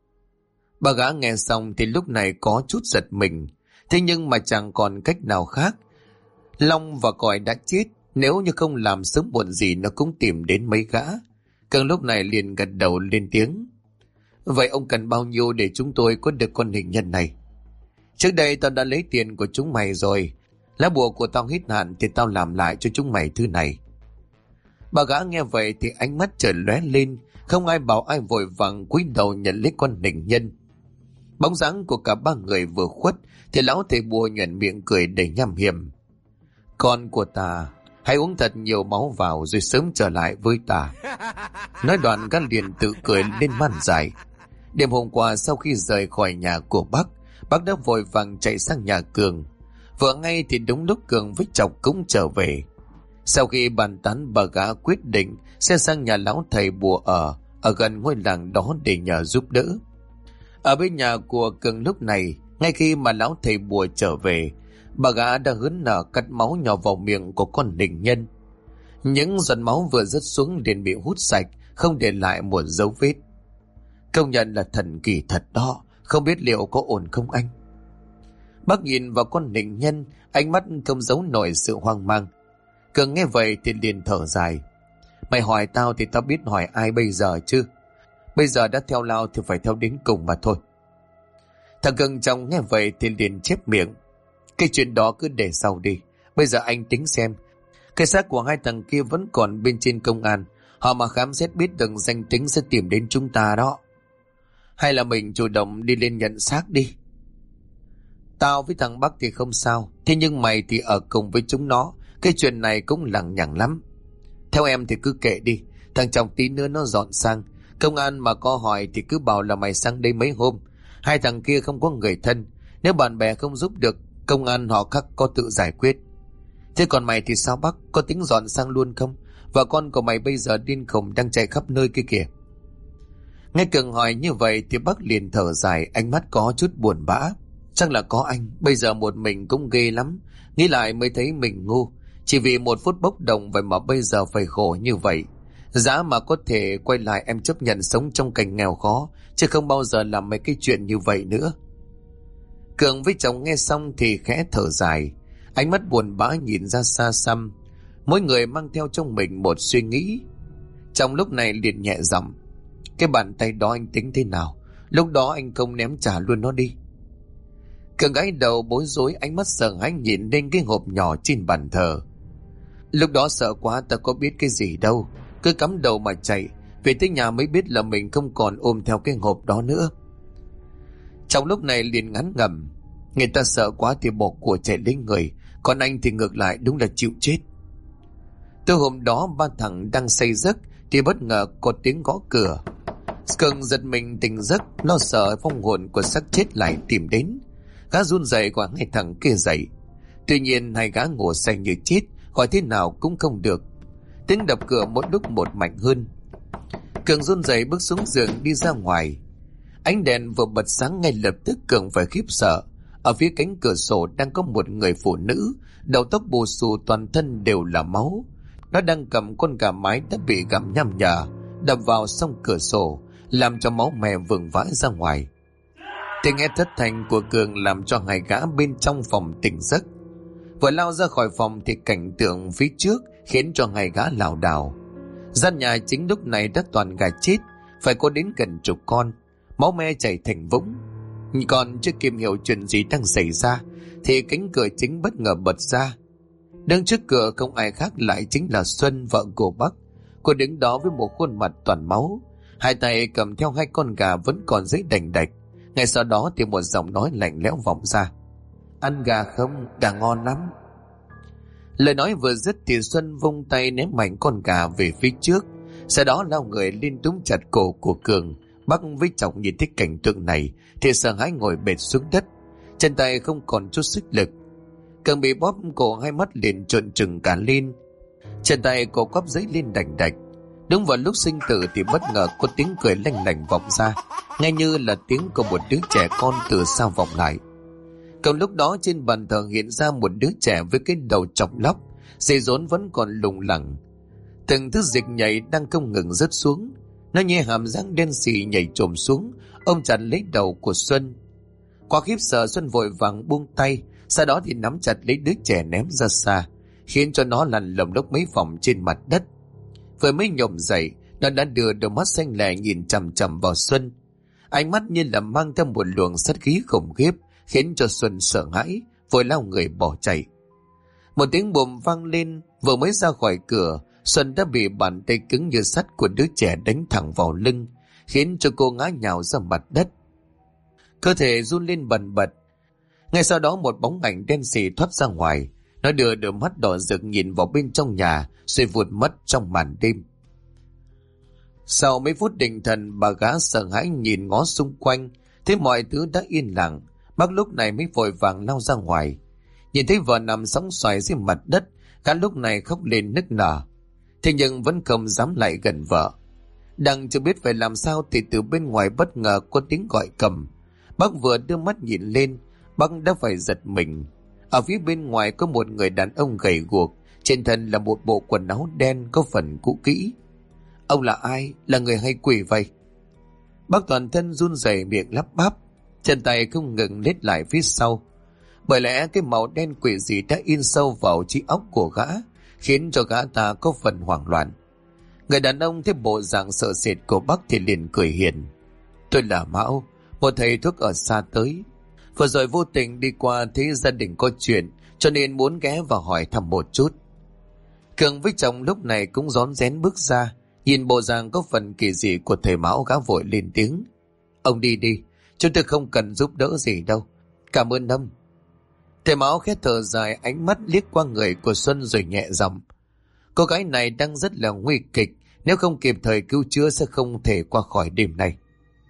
Bà gã nghe xong thì lúc này có chút giật mình. Thế nhưng mà chẳng còn cách nào khác. Long và Còi đã chết, nếu như không làm sớm muộn gì nó cũng tìm đến mấy gã. Cường lúc này liền gật đầu lên tiếng: vậy ông cần bao nhiêu để chúng tôi có được con hình nhân này? Trước đây tao đã lấy tiền của chúng mày rồi. Lá bùa của tao hết hạn thì tao làm lại cho chúng mày thứ này. Bà gã nghe vậy thì ánh mắt chợt lóe lên, không ai bảo ai vội vàng cúi đầu nhận lấy con hình nhân. Bóng dáng của cả ba người vừa khuất thì lão thầy bùa nhoẻn miệng cười đầy nham hiểm: con của ta, hãy uống thật nhiều máu vào rồi sớm trở lại với ta. Nói đoạn gã liền tự cười lên man dại. Đêm hôm qua sau khi rời khỏi nhà của bác đã vội vàng chạy sang nhà Cường. Vừa ngay thì đúng lúc Cường với Chọc cũng trở về. Sau khi bàn tán, bà gã quyết định sẽ sang nhà lão thầy bùa ở gần ngôi làng đó để nhờ giúp đỡ. Ở bên nhà của Cường lúc này, ngay khi mà lão thầy bùa trở về, bà gã đã hớn nở cắt máu nhỏ vào miệng của con đỉnh nhân. Những giọt máu vừa rớt xuống liền bị hút sạch, không để lại một dấu vết. Công nhận là thần kỳ thật đó, không biết liệu có ổn không anh? Bác nhìn vào con đỉnh nhân, ánh mắt không giấu nổi sự hoang mang. Cường nghe vậy thì liền thở dài: mày hỏi tao thì tao biết hỏi ai bây giờ chứ? Bây giờ đã theo lao thì phải theo đến cùng mà thôi. Thằng Cường chồng nghe vậy thì liền chép miệng: cái chuyện đó cứ để sau đi. Bây giờ anh tính xem, cái xác của hai thằng kia vẫn còn bên trên công an. Họ mà khám xét biết được danh tính sẽ tìm đến chúng ta đó. Hay là mình chủ động đi lên nhận xác đi? Tao với thằng Bắc thì không sao, thế nhưng mày thì ở cùng với chúng nó, cái chuyện này cũng lằng nhằng lắm. Theo em thì cứ kệ đi, thằng chồng tí nữa nó dọn sang. Công an mà có hỏi thì cứ bảo là mày sang đây mấy hôm. Hai thằng kia không có người thân, nếu bạn bè không giúp được, công an họ khắc có tự giải quyết. Thế còn mày thì sao Bắc, có tính dọn sang luôn không? Và con của mày bây giờ điên khùng đang chạy khắp nơi kia kìa. Nghe Cường hỏi như vậy thì Bắc liền thở dài, ánh mắt có chút buồn bã. Chắc là có anh, bây giờ một mình cũng ghê lắm. Nghĩ lại mới thấy mình ngu, chỉ vì một phút bốc đồng vậy mà bây giờ phải khổ như vậy. Giá mà có thể quay lại em chấp nhận sống trong cảnh nghèo khó, chứ không bao giờ làm mấy cái chuyện như vậy nữa. Cường với chồng nghe xong thì khẽ thở dài, ánh mắt buồn bã nhìn ra xa xăm. Mỗi người mang theo trong mình một suy nghĩ. Trong lúc này liền nhẹ giọng: cái bàn tay đó anh tính thế nào? Lúc đó anh không ném trả luôn nó đi. Cường gãi đầu bối rối, ánh mắt sợ hãi nhìn lên cái hộp nhỏ trên bàn thờ. Lúc đó sợ quá, ta có biết cái gì đâu, cứ cắm đầu mà chạy. Về tới nhà mới biết là mình không còn ôm theo cái hộp đó nữa. Trong lúc này liền ngán ngẩm: người ta sợ quá thì bỏ của chạy lấy người, còn anh thì ngược lại đúng là chịu chết. Từ hôm đó ba thằng đang say giấc thì bất ngờ có tiếng gõ cửa. Cường giật mình tỉnh giấc, lo sợ vong hồn của xác chết lại tìm đến. Gã run rẩy quẳng hai thằng kia dậy. Tuy nhiên hai gã ngủ say như chết, gọi thế nào cũng không được. Tiếng đập cửa mỗi lúc một mạnh hơn. Cường run rẩy bước xuống giường đi ra ngoài. Ánh đèn vừa bật sáng, ngay lập tức Cường phải khiếp sợ. Ở phía cánh cửa sổ đang có một người phụ nữ, đầu tóc bù xù, toàn thân đều là máu. Nó đang cầm con gà mái đã bị gặm nham nhở, đập vào song cửa sổ, làm cho máu me vừng vãi ra ngoài. Tiếng hét thất thanh của Cường làm cho hai gã bên trong phòng tỉnh giấc. Vừa lao ra khỏi phòng thì cảnh tượng phía trước khiến cho hai gã lảo đảo. Gian nhà chính lúc này đã toàn gà chết, phải có đến gần chục con, máu me chảy thành vũng. Còn chưa kịp hiểu chuyện gì đang xảy ra thì cánh cửa chính bất ngờ bật ra. Đứng trước cửa không ai khác lại chính là Xuân, vợ của Bắc. Cô đứng đó với một khuôn mặt toàn máu, hai tay cầm theo hai con gà vẫn còn giấy đành đạch. Ngay sau đó thì một giọng nói lạnh lẽo vọng ra: "Ăn gà không? Gà ngon lắm." Lời nói vừa dứt thì Xuân vung tay ném mạnh con gà về phía trước, sau đó lao người lên túm chặt cổ của Cường. Bắc với Trọng nhìn thấy cảnh tượng này thì sợ hãi ngồi bệt xuống đất, chân tay không còn chút sức lực. Cường bị bóp cổ, hai mắt liền trợn trừng cả lên, chân tay cổ quắp giấy lên đành đạch. Đúng vào lúc sinh tử thì bất ngờ có tiếng cười lanh lảnh vọng ra, nghe như là tiếng của một đứa trẻ con từ xa vọng lại. Còn lúc đó trên bàn thờ hiện ra một đứa trẻ với cái đầu chọc lóc, dây rốn vẫn còn lủng lẳng. Từng thứ dịch nhảy đang không ngừng rớt xuống. Nó nhẹ hàm răng đen xì nhảy trồm xuống, ôm chặt lấy đầu của Xuân. Qua khiếp sợ, Xuân vội vàng buông tay, sau đó thì nắm chặt lấy đứa trẻ ném ra xa, khiến cho nó lăn lồng lốc mấy vòng trên mặt đất. Vừa mới nhổm dậy, nó đã đưa đôi mắt xanh lè nhìn chằm chằm vào Xuân. Ánh mắt như là mang theo một luồng sát khí khủng khiếp, khiến cho Xuân sợ hãi, vội lao người bỏ chạy. Một tiếng bùm vang lên, vừa mới ra khỏi cửa, Xuân đã bị bàn tay cứng như sắt của đứa trẻ đánh thẳng vào lưng, khiến cho cô ngã nhào ra mặt đất. Cơ thể run lên bần bật. Ngay sau đó một bóng ảnh đen xì thoát ra ngoài. Nó đưa đôi mắt đỏ rực nhìn vào bên trong nhà, rồi vụt mất trong màn đêm. Sau mấy phút định thần, bà gã sợ hãi nhìn ngó xung quanh, thấy mọi thứ đã yên lặng. Bác lúc này mới vội vàng lao ra ngoài. Nhìn thấy vợ nằm sóng xoài dưới mặt đất, gã lúc này khóc lên nức nở. Thế nhưng vẫn không dám lại gần vợ. Đang chưa biết phải làm sao thì từ bên ngoài bất ngờ có tiếng gọi cầm. Bác vừa đưa mắt nhìn lên, bác đã phải giật mình. Ở phía bên ngoài có một người đàn ông gầy guộc, trên thân là một bộ quần áo đen có phần cũ kỹ. Ông là ai? Là người hay quỷ vậy? Bác toàn thân run rẩy, miệng lắp bắp, chân tay không ngừng lết lại phía sau. Bởi lẽ cái màu đen quỷ dị đã in sâu vào trí óc của gã, khiến cho gã ta có phần hoảng loạn. Người đàn ông thấy bộ dạng sợ sệt của bác thì liền cười hiền: "Tôi là Mão, một thầy thuốc ở xa tới. Vừa rồi vô tình đi qua thấy gia đình có chuyện, cho nên muốn ghé vào hỏi thăm một chút." Cường với chồng lúc này cũng rón rén bước ra, nhìn bộ dạng có phần kỳ dị của thầy Mão, gã vội lên tiếng: "Ông đi đi, chúng tôi không cần giúp đỡ gì đâu. Cảm ơn ông." Thầy Mão khẽ thở dài, ánh mắt liếc qua người của Xuân rồi nhẹ giọng: "Cô gái này đang rất là nguy kịch, nếu không kịp thời cứu chữa sẽ không thể qua khỏi đêm này."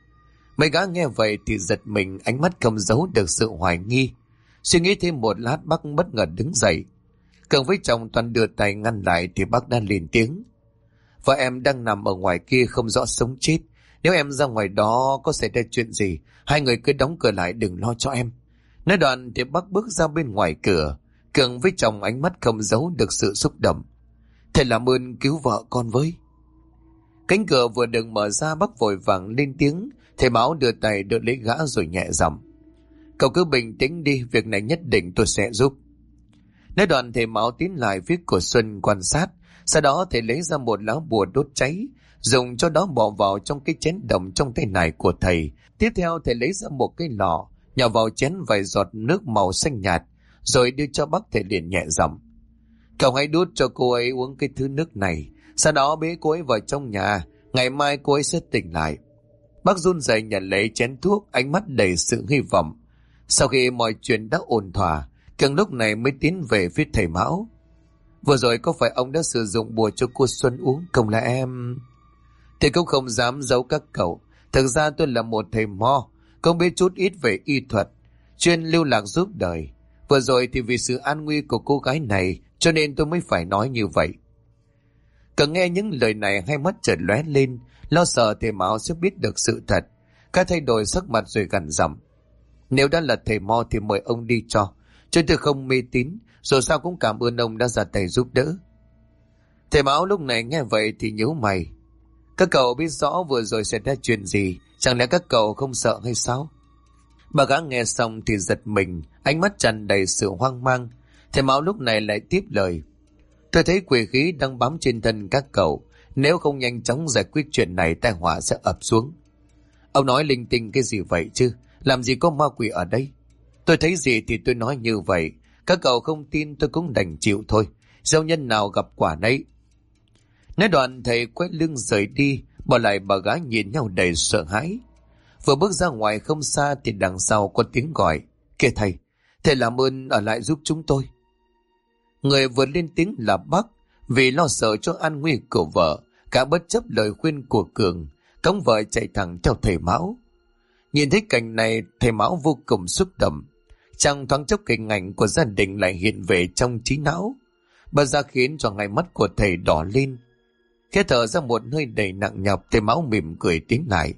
Mấy gã nghe vậy thì giật mình, ánh mắt không giấu được sự hoài nghi. Suy nghĩ thêm một lát, bác bất ngờ đứng dậy. Cường với chồng toàn đưa tay ngăn lại thì bác đã lên tiếng: "Vợ em đang nằm ở ngoài kia không rõ sống chết. Nếu em ra ngoài đó có xảy ra chuyện gì, hai người cứ đóng cửa lại, đừng lo cho em." Nói đoạn thì bác bước ra bên ngoài cửa. Cường với chồng ánh mắt không giấu được sự xúc động: "Thầy làm ơn cứu vợ con với." Cánh cửa vừa được mở ra, bác vội vàng lên tiếng. Thầy Mão đưa tay đỡ lấy gã rồi nhẹ giọng: "Cậu cứ bình tĩnh đi, việc này nhất định tôi sẽ giúp." Nói đoạn thầy Mão tiến lại phía của Xuân quan sát, sau đó thầy lấy ra một lá bùa đốt cháy, dùng cho đó bỏ vào trong cái chén đồng trong tay này của thầy. Tiếp theo thầy lấy ra một cái lọ, nhỏ vào chén vài giọt nước màu xanh nhạt, rồi đưa cho bác. Thầy liền nhẹ giọng: "Cậu hãy đút cho cô ấy uống cái thứ nước này, sau đó bế cô ấy vào trong nhà, ngày mai cô ấy sẽ tỉnh lại." Bác run rẩy nhận lấy chén thuốc, ánh mắt đầy sự hy vọng. Sau khi mọi chuyện đã ổn thỏa, Cường lúc này mới tiến về phía thầy Mão: "Vừa rồi có phải ông đã sử dụng bùa cho cô Xuân uống không là em?" Thầy cũng không dám giấu các cậu. Thực ra tôi là một thầy mo, không biết chút ít về y thuật, chuyên lưu lạc giúp đời. Vừa rồi thì vì sự an nguy của cô gái này cho nên tôi mới phải nói như vậy. Cường nghe những lời này, hai mắt chợt lóe lên, lo sợ thầy Mão sẽ biết được sự thật. Các thay đổi sắc mặt rồi gằn giọng: "Nếu đã là thầy mo thì mời ông đi cho. Chứ tôi không mê tín, dù sao cũng cảm ơn ông đã ra tay giúp đỡ." Thầy Mão lúc này nghe vậy thì nhíu mày: "Các cậu biết rõ vừa rồi xảy ra chuyện gì, chẳng lẽ các cậu không sợ hay sao?" Bà gã nghe xong thì giật mình, ánh mắt tràn đầy sự hoang mang. Thầy Mão lúc này lại tiếp lời: Tôi thấy quỷ khí đang bám trên thân các cậu. Nếu không nhanh chóng giải quyết chuyện này, tai họa sẽ ập xuống. Ông nói linh tinh cái gì vậy chứ? Làm gì có ma quỷ ở đây? Tôi thấy gì thì tôi nói như vậy. Các cậu không tin tôi cũng đành chịu thôi. Gieo nhân nào gặp quả nấy. Nói đoạn thầy quay lưng rời đi, bỏ lại bà gái nhìn nhau đầy sợ hãi. Vừa bước ra ngoài không xa thì đằng sau có tiếng gọi. Kìa thầy, thầy làm ơn ở lại giúp chúng tôi. Người vừa lên tiếng là Bắc. Vì lo sợ cho an nguy của vợ, cả bất chấp lời khuyên của Cường, cõng vợ chạy thẳng theo thầy Mão. Nhìn thấy cảnh này, thầy Mão vô cùng xúc động. Trong thoáng chốc hình ảnh của gia đình lại hiện về trong trí não. Bà ra khiến cho ngay mắt của thầy đỏ lên. Khẽ thở ra một hơi đầy nặng nhọc, thầy Mão mỉm cười tiến lại.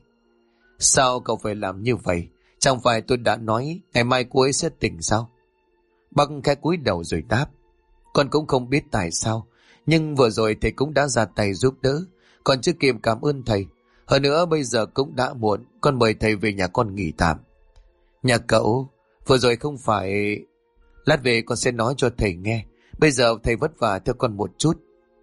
Sao cậu phải làm như vậy? Chẳng phải tôi đã nói ngày mai cô ấy sẽ tỉnh sao? Bắc khẽ cúi đầu rồi đáp. Con cũng không biết tại sao, nhưng vừa rồi thầy cũng đã ra tay giúp đỡ. Còn chưa kịp cảm ơn thầy. Hơn nữa bây giờ cũng đã muộn, con mời thầy về nhà con nghỉ tạm. Nhà cậu, vừa rồi không phải... Lát về con sẽ nói cho thầy nghe. Bây giờ thầy vất vả theo con một chút.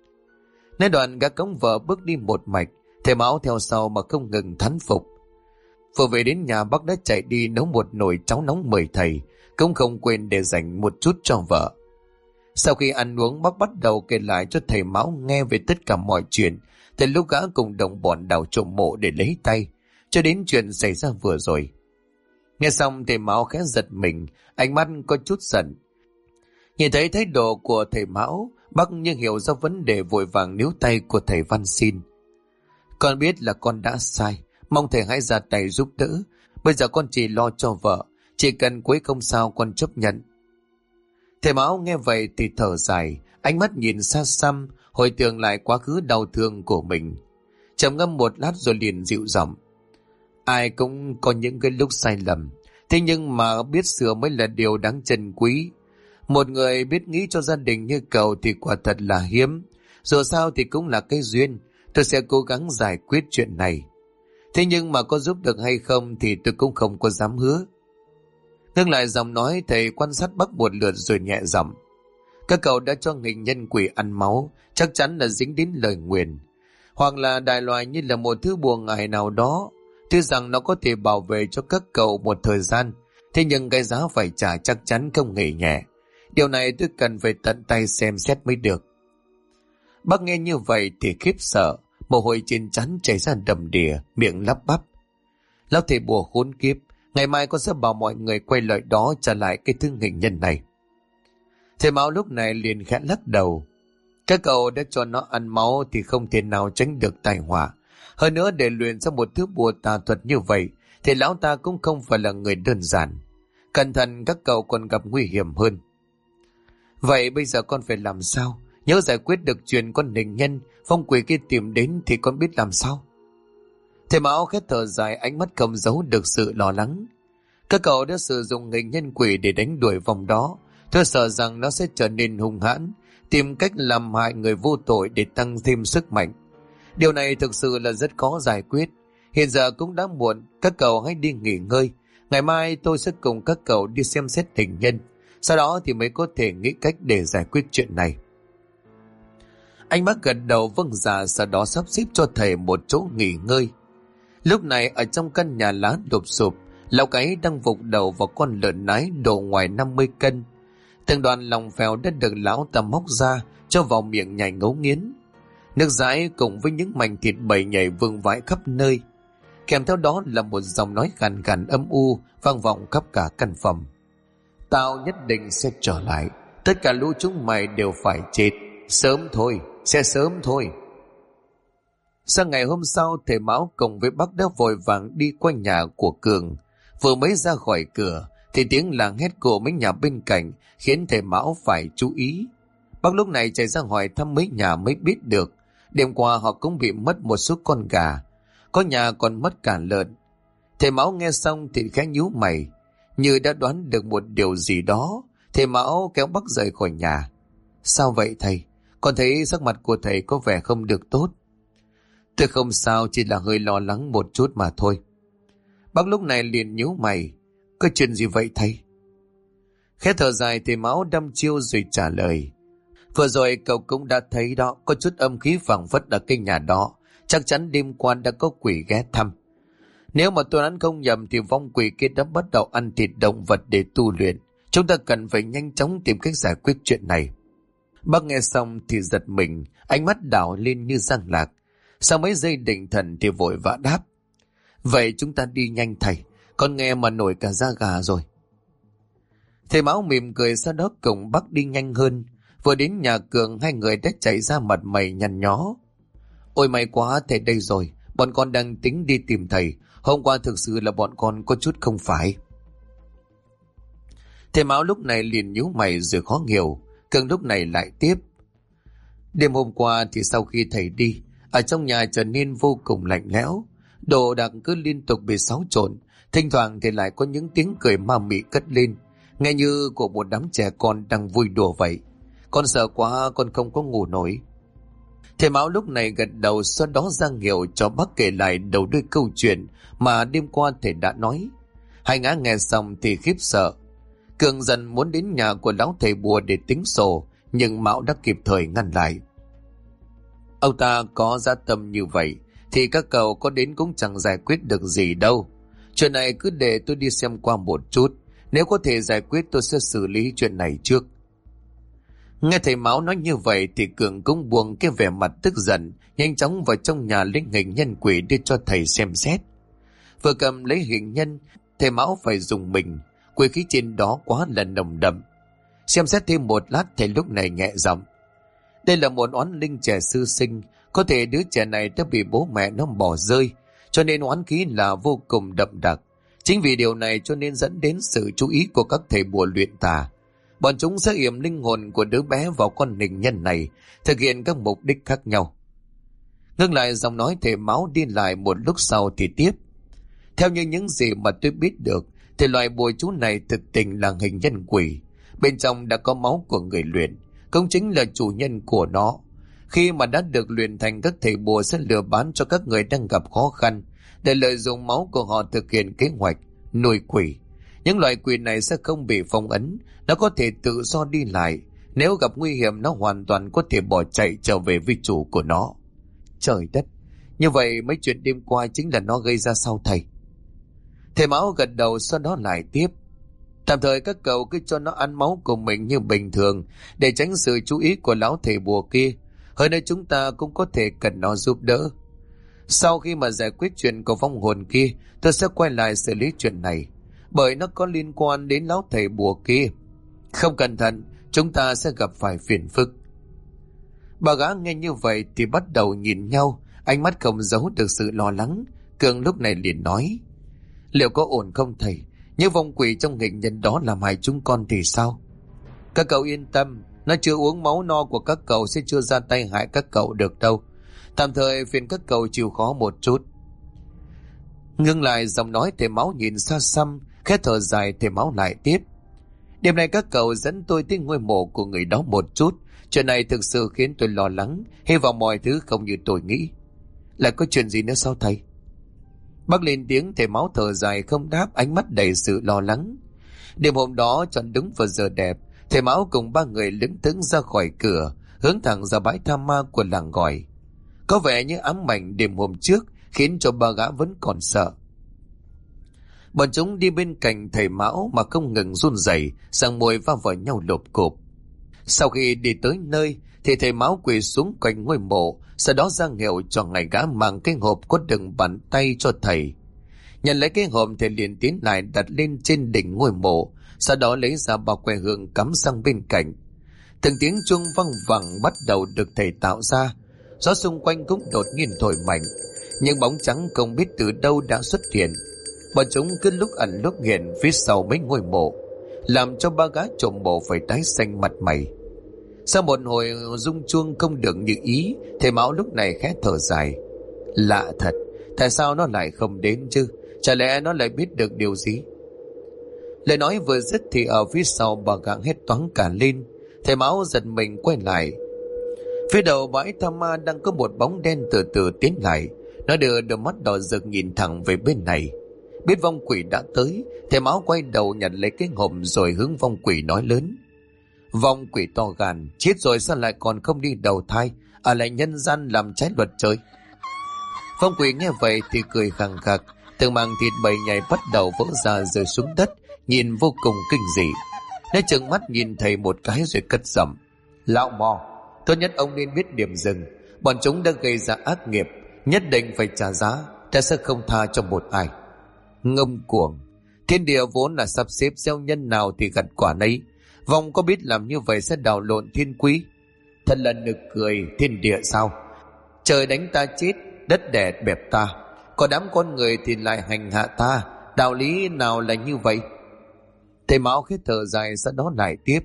Nói đoạn gã cõng vợ bước đi một mạch. Thầy Mão theo sau mà không ngừng thán phục. Vừa về đến nhà, Bắc đã chạy đi nấu một nồi cháo nóng mời thầy, cũng không quên để dành một chút cho vợ. Sau khi ăn uống, Bắc bắt đầu kể lại cho thầy Mão nghe về tất cả mọi chuyện, từ lúc gã cùng đồng bọn đào trộm mộ để lấy tay, cho đến chuyện xảy ra vừa rồi. Nghe xong thầy Mão khẽ giật mình, ánh mắt có chút giận. Nhìn thấy thái độ của thầy Mão, Bắc như hiểu ra vấn đề, vội vàng níu tay của thầy van xin. Con biết là con đã sai, mong thầy hãy ra tay giúp đỡ. Bây giờ con chỉ lo cho vợ, chỉ cần cuối không sao con chấp nhận. Thầy Mão nghe vậy thì thở dài, ánh mắt nhìn xa xăm, hồi tưởng lại quá khứ đau thương của mình. Trầm ngâm một lát rồi liền dịu giọng. Ai cũng có những cái lúc sai lầm, thế nhưng mà biết sửa mới là điều đáng trân quý. Một người biết nghĩ cho gia đình như cậu thì quả thật là hiếm. Dù sao thì cũng là cái duyên, tôi sẽ cố gắng giải quyết chuyện này. Thế nhưng mà có giúp được hay không thì tôi cũng không có dám hứa. Ngưng lại giọng nói, thầy quan sát Bắc một lượt rồi nhẹ giọng. Các cậu đã cho nghịch nhân quỷ ăn máu, chắc chắn là dính đến lời nguyền, hoặc là đại loại như là một thứ bùa ngải nào đó. Tuy rằng nó có thể bảo vệ cho các cậu một thời gian, thế nhưng cái giá phải trả chắc chắn không hề nhẹ. Điều này tôi cần phải tận tay xem xét mới được. Bác nghe như vậy thì khiếp sợ, mồ hôi trên trán chảy ra đầm đìa, miệng lắp bắp. Lão thầy bùa khốn kiếp, ngày mai con sẽ bảo mọi người quay lại đó trả lại cái thứ nghịch nhân này. Thầy Mão lúc này liền khẽ lắc đầu. Các cậu đã cho nó ăn máu thì không thể nào tránh được tai họa. Hơn nữa để luyện ra một thứ bùa tà thuật như vậy thì lão ta cũng không phải là người đơn giản. Cẩn thận các cậu còn gặp nguy hiểm hơn. Vậy bây giờ con phải làm sao? Nhớ giải quyết được chuyện con nghịch nhân phong quỷ kia tìm đến thì con biết làm sao? Thầy Mão khét thở dài, ánh mắt không giấu được sự lo lắng. Các cậu đã sử dụng nghịch nhân quỷ để đánh đuổi vòng đó. Tôi sợ rằng nó sẽ trở nên hung hãn, tìm cách làm hại người vô tội để tăng thêm sức mạnh. Điều này thực sự là rất khó giải quyết. Hiện giờ cũng đã muộn, các cậu hãy đi nghỉ ngơi. Ngày mai tôi sẽ cùng các cậu đi xem xét tình nhân. Sau đó thì mới có thể nghĩ cách để giải quyết chuyện này. Anh bác gật đầu vâng dạ, sau đó sắp xếp cho thầy một chỗ nghỉ ngơi. Lúc này ở trong căn nhà lá đụp sụp, lão cái đang vụt đầu vào con lợn nái độ ngoài 50 cân. Từng đoàn lòng phèo đã được lão ta móc ra cho vào miệng nhai ngấu nghiến. Nước dãi cùng với những mảnh thịt bầy nhảy vương vãi khắp nơi. Kèm theo đó là một giọng nói khàn khàn âm u vang vọng khắp cả căn phòng. Tao nhất định sẽ trở lại. Tất cả lũ chúng mày đều phải chết. Sớm thôi, sẽ sớm thôi. Sang ngày hôm sau, thầy Mão cùng với bác đã vội vàng đi qua nhà của Cường. Vừa mới ra khỏi cửa thì tiếng làng hét của mấy nhà bên cạnh khiến thầy Mão phải chú ý. Bác lúc này chạy ra hỏi thăm mấy nhà mới biết được đêm qua họ cũng bị mất một số con gà, có nhà còn mất cả lợn. Thầy Mão nghe xong thì khẽ nhíu mày, như đã đoán được một điều gì đó. Thầy Mão kéo bác rời khỏi nhà. Sao vậy thầy? Con thấy sắc mặt của thầy có vẻ không được tốt. Tôi không sao, chỉ là hơi lo lắng một chút mà thôi. Bác lúc này liền nhíu mày. Có chuyện gì vậy thầy? Khẽ thở dài, thầy Mão đăm chiêu rồi trả lời. Vừa rồi cậu cũng đã thấy đó, có chút âm khí phảng phất ở cái nhà đó. Chắc chắn đêm qua đã có quỷ ghé thăm. Nếu mà tôi đoán không nhầm thì vong quỷ kia đã bắt đầu ăn thịt động vật để tu luyện. Chúng ta cần phải nhanh chóng tìm cách giải quyết chuyện này. Bác nghe xong thì giật mình, ánh mắt đảo lên như giang lạc. Sau mấy giây định thần thì vội vã đáp. Vậy chúng ta đi nhanh thầy, con nghe mà nổi cả da gà rồi. Thầy Mão mỉm cười, sau đó cùng bác đi nhanh hơn. Vừa đến nhà Cường, hai người đã chạy ra mặt mày nhăn nhó. Ôi may quá, thầy đây rồi, bọn con đang tính đi tìm thầy. Hôm qua thực sự là bọn con có chút không phải. Thầy Mão lúc này liền nhíu mày rồi khó hiểu. Cường lúc này lại tiếp. Đêm hôm qua thì sau khi thầy đi, ở trong nhà trở nên vô cùng lạnh lẽo. Đồ đạc cứ liên tục bị xáo trộn. Thỉnh thoảng thì lại có những tiếng cười ma mị cất lên, nghe như của một đám trẻ con đang vui đùa vậy. Con sợ quá, con không có ngủ nổi. Thầy Mão lúc này gật đầu, sau đó ra hiệu cho bác kể lại đầu đuôi câu chuyện mà đêm qua thầy đã nói. Hai ngã nghe xong thì khiếp sợ. Cường dần muốn đến nhà của lão thầy bùa để tính sổ, nhưng Mão đã kịp thời ngăn lại. Ông ta có dã tâm như vậy thì các cậu có đến cũng chẳng giải quyết được gì đâu. Chuyện này cứ để tôi đi xem qua một chút. Nếu có thể giải quyết tôi sẽ xử lý chuyện này trước. Nghe thầy Mão nói như vậy thì Cường cũng buông cái vẻ mặt tức giận, nhanh chóng vào trong nhà lấy hình nhân quỷ đưa cho thầy xem xét. Vừa cầm lấy hình nhân, thầy Mão phải dùng mình, quỷ khí trên đó quá là nồng đậm. Xem xét thêm một lát, thầy lúc này nhẹ giọng. Đây là một oán linh trẻ sư sinh, có thể đứa trẻ này đã bị bố mẹ nó bỏ rơi, cho nên oán khí là vô cùng đậm đặc. Chính vì điều này cho nên dẫn đến sự chú ý của các thầy bùa luyện tà. Bọn chúng sẽ yểm linh hồn của đứa bé vào con hình nhân này, thực hiện các mục đích khác nhau. Ngưng lại giọng nói thầy Mão đi lại một lúc sau thì tiếp. Theo như những gì mà tôi biết được, thì loài bùa chú này thực tình là hình nhân quỷ. Bên trong đã có máu của người luyện, cũng chính là chủ nhân của nó. Khi mà đã được luyện thành, các thầy bùa sẽ lừa bán cho các người đang gặp khó khăn, để lợi dụng máu của họ thực hiện kế hoạch nuôi quỷ. Những loại quỷ này sẽ không bị phong ấn, nó có thể tự do đi lại. Nếu gặp nguy hiểm, nó hoàn toàn có thể bỏ chạy trở về với chủ của nó. Trời đất, như vậy mấy chuyện đêm qua chính là nó gây ra sao thầy? Thầy Mão gật đầu, sau đó lại tiếp. Tạm thời các cậu cứ cho nó ăn máu của mình như bình thường, để tránh sự chú ý của lão thầy bùa kia. Hơn nữa chúng ta cũng có thể cần nó giúp đỡ. Sau khi mà giải quyết chuyện của vong hồn kia, tôi sẽ quay lại xử lý chuyện này, bởi nó có liên quan đến lão thầy bùa kia. Không cẩn thận, chúng ta sẽ gặp phải phiền phức. Bà gã nghe như vậy thì bắt đầu nhìn nhau, ánh mắt không giấu được sự lo lắng. Cường lúc này liền nói. Liệu có ổn không thầy? Những vong quỷ trong hình nhân đó làm hại chúng con thì sao? Các cậu yên tâm, nó chưa uống máu no của các cậu sẽ chưa ra tay hại các cậu được đâu. Tạm thời phiền các cậu chịu khó một chút. Ngưng lại giọng nói thầy Mão nhìn xa xăm, khẽ thở dài. Thầy Mão lại tiếp. Đêm nay các cậu dẫn tôi tới ngôi mộ của người đó một chút. Chuyện này thực sự khiến tôi lo lắng, hy vọng mọi thứ không như tôi nghĩ. Lại có chuyện gì nữa sao thầy? Bác lên tiếng. Thầy Mão thở dài không đáp, ánh mắt đầy sự lo lắng. Đêm hôm đó chọn đúng vào giờ đẹp, thầy Mão cùng ba người lững thững ra khỏi cửa, hướng thẳng ra bãi tha ma của làng Gòi. Có vẻ như ám ảnh đêm hôm trước khiến cho ba gã vẫn còn sợ. Bọn chúng đi bên cạnh thầy Mão mà không ngừng run rẩy, răng môi va vào nhau lộp cộp. Sau khi đi tới nơi thì thầy Mão quỳ xuống quanh ngôi mộ, sau đó ra hiệu cho ngài gã mang cái hộp có đựng bàn tay cho thầy. Nhận lấy cái hộp, thầy liền tiến lại đặt lên trên đỉnh ngôi mộ, sau đó lấy ra bao que hương cắm sang bên cạnh. Từng tiếng chuông vang vẳng bắt đầu được thầy tạo ra. Gió xung quanh cũng đột nhiên thổi mạnh, những bóng trắng không biết từ đâu đã xuất hiện. Bọn chúng cứ lúc ẩn lúc hiện phía sau mấy ngôi mộ, làm cho ba gã trộm mộ phải tái xanh mặt mày. Sau một hồi rung chuông không được như ý, thầy Mão lúc này khẽ thở dài. Lạ thật, tại sao nó lại không đến chứ? Chả lẽ nó lại biết được điều gì? Lời nói vừa dứt thì ở phía sau bà gã hét toáng cả lên. Thầy Mão giật mình quay lại. Phía đầu bãi tha ma đang có một bóng đen từ từ tiến lại. Nó đưa đôi mắt đỏ rực nhìn thẳng về bên này. Biết vong quỷ đã tới, thầy Mão quay đầu nhận lấy cái hộp rồi hướng vong quỷ nói lớn. Vong quỷ to gan, chết rồi sao lại còn không đi đầu thai, ở lại nhân gian làm trái luật trời. Vong quỷ nghe vậy thì cười khằng khặc, từng mảng thịt bầy nhảy bắt đầu vỡ ra rơi xuống đất, nhìn vô cùng kinh dị. Nó trừng mắt nhìn thầy một cái rồi cất giọng: Lão mò, tốt nhất ông nên biết điểm dừng. Bọn chúng đã gây ra ác nghiệp, nhất định phải trả giá, ta sẽ không tha cho một ai. Ngông cuồng, thiên địa vốn là sắp xếp gieo nhân nào thì gặt quả nấy. Vong có biết làm như vậy sẽ đảo lộn thiên quý. Thật là nực cười, thiên địa sao? Trời đánh ta chết, đất đẻ bẹp ta, có đám con người thì lại hành hạ ta, đạo lý nào là như vậy? Thầy Mão khẽ thở dài, sau đó lại tiếp: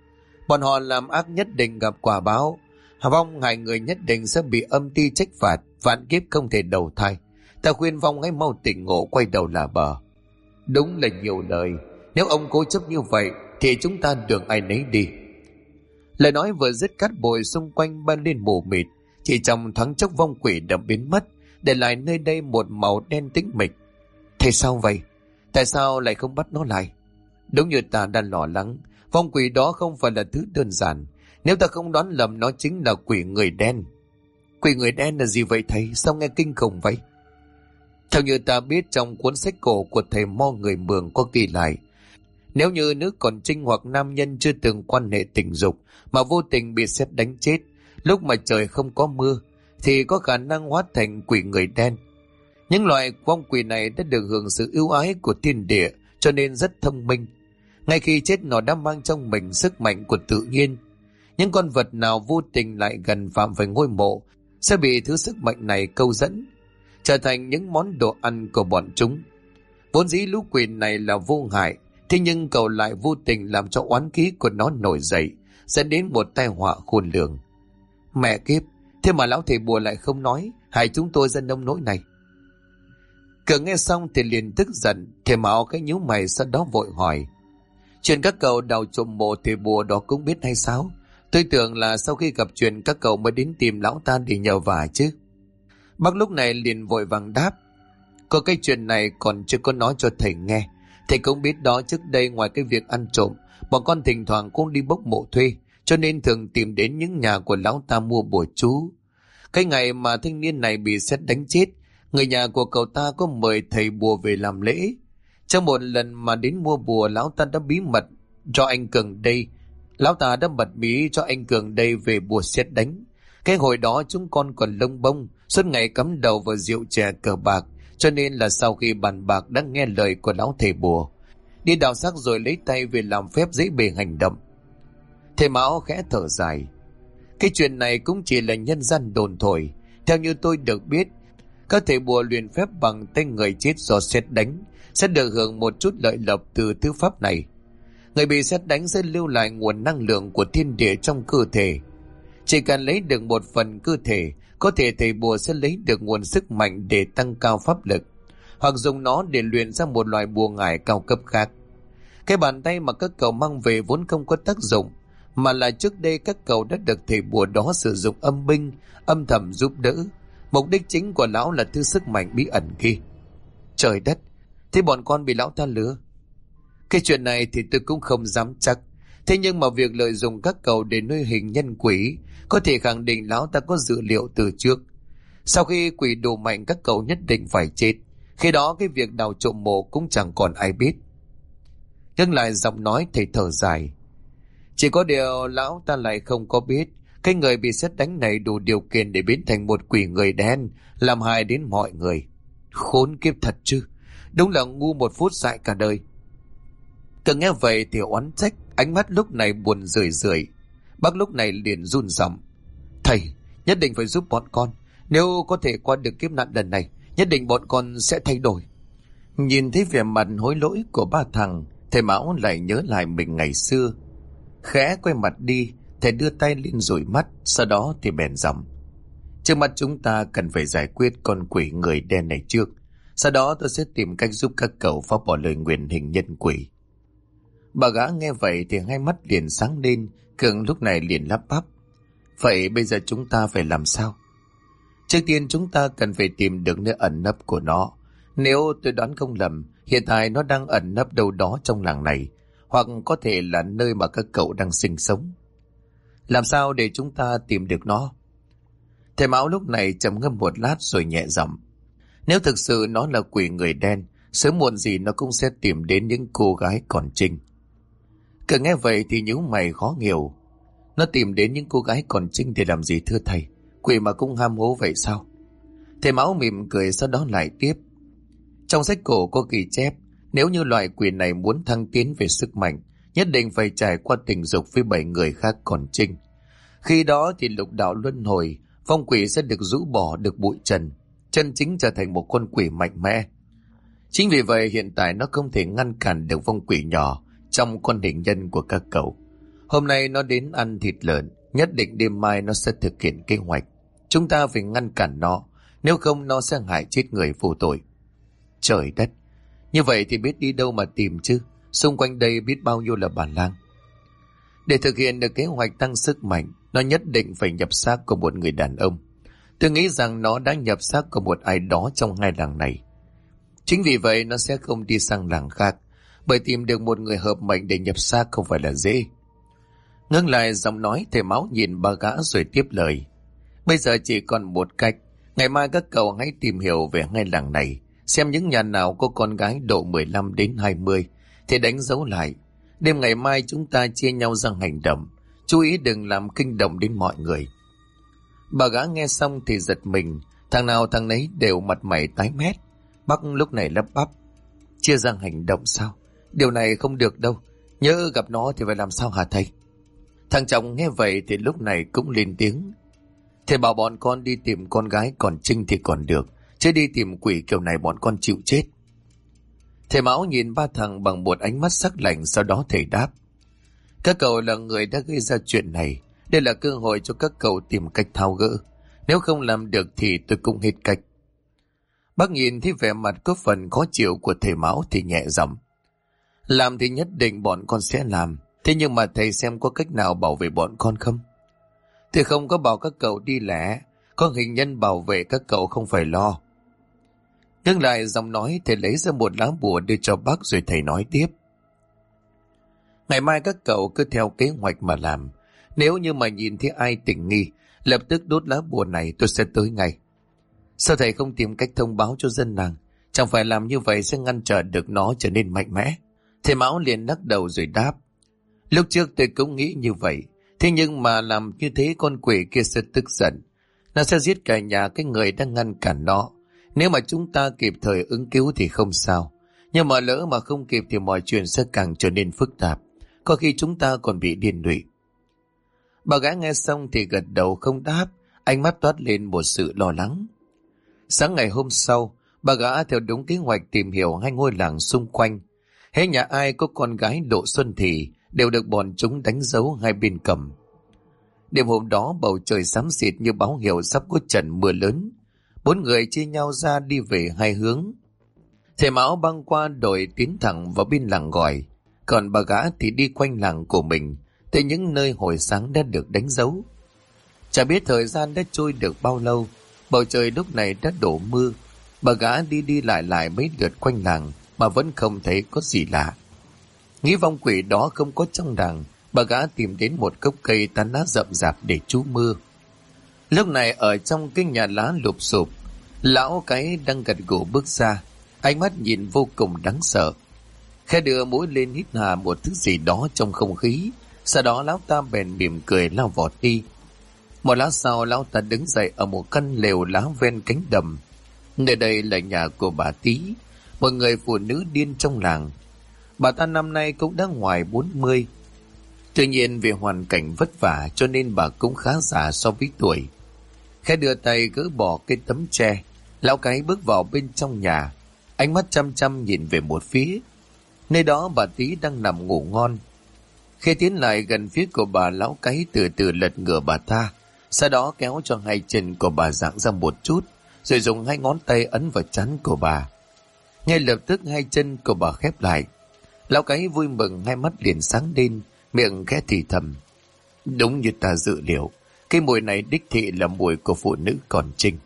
Bọn họ làm ác nhất định gặp quả báo. Vong hại người nhất định sẽ bị âm ty trách phạt, vạn kiếp không thể đầu thai. Ta khuyên Vong hãy mau tỉnh ngộ, quay đầu là bờ. Đúng là nhiều lời, nếu ông cố chấp như vậy thì chúng ta đường ai nấy đi. Lời nói vừa dứt, cát bụi xung quanh bay lên mù mịt, chỉ trong thoáng chốc vong quỷ đã biến mất, để lại nơi đây một màu đen tĩnh mịch. Thế sao vậy? Tại sao lại không bắt nó lại? Đúng như ta đang lo lắng, vong quỷ đó không phải là thứ đơn giản. Nếu ta không đoán lầm, nó chính là quỷ người đen. Quỷ người đen là gì vậy thầy? Sao nghe kinh khủng vậy? Theo như ta biết, trong cuốn sách cổ của thầy Mo người Mường có ghi lại, nếu như nữ còn trinh hoặc nam nhân chưa từng quan hệ tình dục mà vô tình bị sét đánh chết lúc mà trời không có mưa, thì có khả năng hóa thành quỷ người đen. Những loài vong quỷ này đã được hưởng sự ưu ái của thiên địa, cho nên rất thông minh. Ngay khi chết, nó đã mang trong mình sức mạnh của tự nhiên. Những con vật nào vô tình lại gần phạm phải ngôi mộ sẽ bị thứ sức mạnh này câu dẫn, trở thành những món đồ ăn của bọn chúng. Vốn dĩ lũ quỷ này là vô hại, thế nhưng cậu lại vô tình làm cho oán khí của nó nổi dậy, dẫn đến một tai họa khôn lường. Mẹ kiếp, thế mà lão thầy bùa lại không nói, hại chúng tôi ra nông nỗi này. Cường nghe xong thì liền tức giận, thầy Mão cái nhíu mày, sau đó vội hỏi: Chuyện các cậu đào trộm mộ thầy bùa đó cũng biết hay sao? Tôi tưởng là sau khi gặp chuyện các cậu mới đến tìm lão ta để nhờ vả chứ. Bác lúc này liền vội vàng đáp: Có cái chuyện này còn chưa có nói cho thầy nghe. Thầy cũng biết đó, trước đây ngoài cái việc ăn trộm, bọn con thỉnh thoảng cũng đi bốc mộ thuê, cho nên thường tìm đến những nhà của lão ta mua bùa chú. Cái ngày mà thanh niên này bị sét đánh chết, người nhà của cậu ta có mời thầy bùa về làm lễ. Trong một lần mà đến mua bùa, lão ta đã bí mật cho anh Cường đây. Lão ta đã bật mí cho anh Cường đây về bùa sét đánh. Cái hồi đó chúng con còn lông bông, suốt ngày cắm đầu vào rượu chè cờ bạc, cho nên là sau khi bàn bạc đã nghe lời của lão thầy bùa, đi đào xác rồi lấy tay về làm phép dễ bề hành động. Thầy Mão khẽ thở dài: Cái chuyện này cũng chỉ là nhân gian đồn thổi. Theo như tôi được biết, các thầy bùa luyện phép bằng tay người chết do sét đánh sẽ được hưởng một chút lợi lộc từ thứ pháp này. Người bị sét đánh sẽ lưu lại nguồn năng lượng của thiên địa trong cơ thể. Chỉ cần lấy được một phần cơ thể, có thể thầy bùa sẽ lấy được nguồn sức mạnh để tăng cao pháp lực, hoặc dùng nó để luyện ra một loại bùa ngải cao cấp khác. Cái bàn tay mà các cậu mang về vốn không có tác dụng, mà là trước đây các cậu đã được thầy bùa đó sử dụng âm binh, âm thầm giúp đỡ. Mục đích chính của lão là thứ sức mạnh bí ẩn kia. Trời đất, thế bọn con bị lão ta lừa? Cái chuyện này thì tôi cũng không dám chắc. Thế nhưng mà việc lợi dụng các cậu để nuôi hình nhân quỷ, có thể khẳng định lão ta có dự liệu từ trước. Sau khi quỷ đủ mạnh, các cậu nhất định phải chết. Khi đó cái việc đào trộm mộ cũng chẳng còn ai biết. Nhưng lại giọng nói thầy thở dài: Chỉ có điều lão ta lại không có biết, cái người bị sét đánh này đủ điều kiện để biến thành một quỷ người đen, làm hại đến mọi người. Khốn kiếp thật chứ, đúng là ngu một phút dại cả đời. Từng nghe vậy thì oán trách, ánh mắt lúc này buồn rười rượi. Bác lúc này liền run giọng: Thầy, nhất định phải giúp bọn con. Nếu có thể qua được kiếp nạn lần này, nhất định bọn con sẽ thay đổi. Nhìn thấy vẻ mặt hối lỗi của ba thằng, thầy Mão lại nhớ lại mình ngày xưa. Khẽ quay mặt đi, thầy đưa tay lên dụi mắt, sau đó thì bèn giọng: Trước mắt chúng ta cần phải giải quyết con quỷ người đen này trước. Sau đó tôi sẽ tìm cách giúp các cậu phá bỏ lời nguyền hình nhân quỷ. Bà gã nghe vậy thì hai mắt liền sáng lên. Cường lúc này liền lắp bắp: Vậy bây giờ chúng ta phải làm sao? Trước tiên chúng ta cần phải tìm được nơi ẩn nấp của nó. Nếu tôi đoán không lầm, hiện tại nó đang ẩn nấp đâu đó trong làng này, hoặc có thể là nơi mà các cậu đang sinh sống. Làm sao để chúng ta tìm được nó? Thầy Mão lúc này trầm ngâm một lát rồi nhẹ giọng. Nếu thực sự nó là quỷ người đen, sớm muộn gì nó cũng sẽ tìm đến những cô gái còn trinh. Cứ nghe vậy thì nhíu mày khó hiểu. Nó tìm đến những cô gái còn trinh để làm gì thưa thầy? Quỷ mà cũng ham hố vậy sao? Thầy Mão mỉm cười sau đó lại tiếp. Trong sách cổ có ghi chép, nếu như loại quỷ này muốn thăng tiến về sức mạnh, nhất định phải trải qua tình dục với 7 người khác còn trinh. Khi đó thì lục đạo luân hồi, phong quỷ sẽ được rũ bỏ được bụi trần, chân chính trở thành một con quỷ mạnh mẽ. Chính vì vậy hiện tại nó không thể ngăn cản được phong quỷ nhỏ trong con hình nhân của các cậu. Hôm nay nó đến ăn thịt lợn, nhất định đêm mai nó sẽ thực hiện kế hoạch. Chúng ta phải ngăn cản nó, nếu không nó sẽ hại chết người vô tội. Trời đất, như vậy thì biết đi đâu mà tìm chứ? Xung quanh đây biết bao nhiêu là bản lang. Để thực hiện được kế hoạch tăng sức mạnh, nó nhất định phải nhập xác của một người đàn ông. Tôi nghĩ rằng nó đã nhập xác của một ai đó trong hai làng này. Chính vì vậy nó sẽ không đi sang làng khác, bởi tìm được một người hợp mệnh để nhập xác không phải là dễ. Ngưng lại giọng nói, thầy Mão nhìn ba gã rồi tiếp lời. Bây giờ chỉ còn một cách. Ngày mai các cậu hãy tìm hiểu về hai làng này, xem những nhà nào có con gái độ 15 đến 20 thì đánh dấu lại. Đêm ngày mai chúng ta chia nhau ra hành động, chú ý đừng làm kinh động đến mọi người. Bà gã nghe xong thì giật mình, thằng nào thằng nấy đều mặt mày tái mét. Bác lúc này lắp bắp. Chia ra hành động sao? Điều này không được đâu, nhớ gặp nó thì phải làm sao hả thầy? Thằng chồng nghe vậy thì lúc này cũng lên tiếng. Thầy bảo bọn con đi tìm con gái còn trinh thì còn được, chứ đi tìm quỷ kiểu này bọn con chịu chết. Thầy Mão nhìn ba thằng bằng một ánh mắt sắc lạnh, sau đó thầy đáp. Các cậu là người đã gây ra chuyện này, đây là cơ hội cho các cậu tìm cách tháo gỡ. Nếu không làm được thì tôi cũng hết cách. Bác nhìn thấy vẻ mặt có phần khó chịu của thầy Mão thì nhẹ giọng. Làm thì nhất định bọn con sẽ làm, thế nhưng mà thầy xem có cách nào bảo vệ bọn con không? Thầy không có bảo các cậu đi lẻ, có hình nhân bảo vệ các cậu không phải lo. Ngưng lại giọng nói, thầy lấy ra một lá bùa đưa cho bác rồi thầy nói tiếp. Ngày mai các cậu cứ theo kế hoạch mà làm. Nếu như mà nhìn thấy ai tình nghi, lập tức đốt lá bùa này, tôi sẽ tới ngay. Sao thầy không tìm cách thông báo cho dân làng? Chẳng phải làm như vậy sẽ ngăn trở được nó trở nên mạnh mẽ? Thầy Mão liền lắc đầu rồi đáp. Lúc trước tôi cũng nghĩ như vậy, thế nhưng mà làm như thế con quỷ kia sẽ tức giận. Nó sẽ giết cả nhà cái người đang ngăn cản nó. Nếu mà chúng ta kịp thời ứng cứu thì không sao, nhưng mà lỡ mà không kịp thì mọi chuyện sẽ càng trở nên phức tạp, có khi chúng ta còn bị liên lụy. Bà gái nghe xong thì gật đầu không đáp, ánh mắt toát lên một sự lo lắng. Sáng ngày hôm sau, bà gã theo đúng kế hoạch tìm hiểu hai ngôi làng xung quanh. Hễ nhà ai có con gái độ xuân thì đều được bọn chúng đánh dấu hai bên cầm. Đêm hôm đó bầu trời xám xịt như báo hiệu sắp có trận mưa lớn. 4 người chia nhau ra đi về hai hướng. Thầy Mão băng qua đồi tiến thẳng vào bên làng Gòi, còn bà gã thì đi quanh làng của mình tới những nơi hồi sáng đã được đánh dấu. Chả biết thời gian đã trôi được bao lâu, bầu trời lúc này đã đổ mưa. Bà gã đi lại mấy lượt quanh làng mà vẫn không thấy có gì lạ. Nghĩ vong quỷ đó không có trong làng, bà gã tìm đến một gốc cây tán lá rậm rạp để trú mưa. Lúc này ở trong cái nhà lá lụp xụp, lão cái đang gật gù bước ra, ánh mắt nhìn vô cùng đáng sợ. Khẽ đưa mũi lên hít hà một thứ gì đó trong không khí, sau đó lão ta bèn mỉm cười lao vọt đi. Một lát sau lão ta đứng dậy ở một căn lều lá ven cánh đầm. Nơi đây là nhà của bà Tí, một người phụ nữ điên trong làng. Bà ta năm nay cũng đã ngoài 40. Tuy nhiên vì hoàn cảnh vất vả cho nên bà cũng khá già so với tuổi. Khẽ đưa tay gỡ bỏ cái tấm tre, lão cái bước vào bên trong nhà, ánh mắt chăm chăm nhìn về một phía. Nơi đó bà Tí đang nằm ngủ ngon. Khi tiến lại gần phía của bà, lão cái từ từ lật ngửa bà ta, sau đó kéo cho hai chân của bà giãn ra một chút, rồi dùng hai ngón tay ấn vào trán của bà. Ngay lập tức hai chân của bà khép lại. Lão cái vui mừng, hai mắt liền sáng lên, miệng khẽ thì thầm. Đúng như ta dự liệu, cái mùi này đích thị là mùi của phụ nữ còn trinh.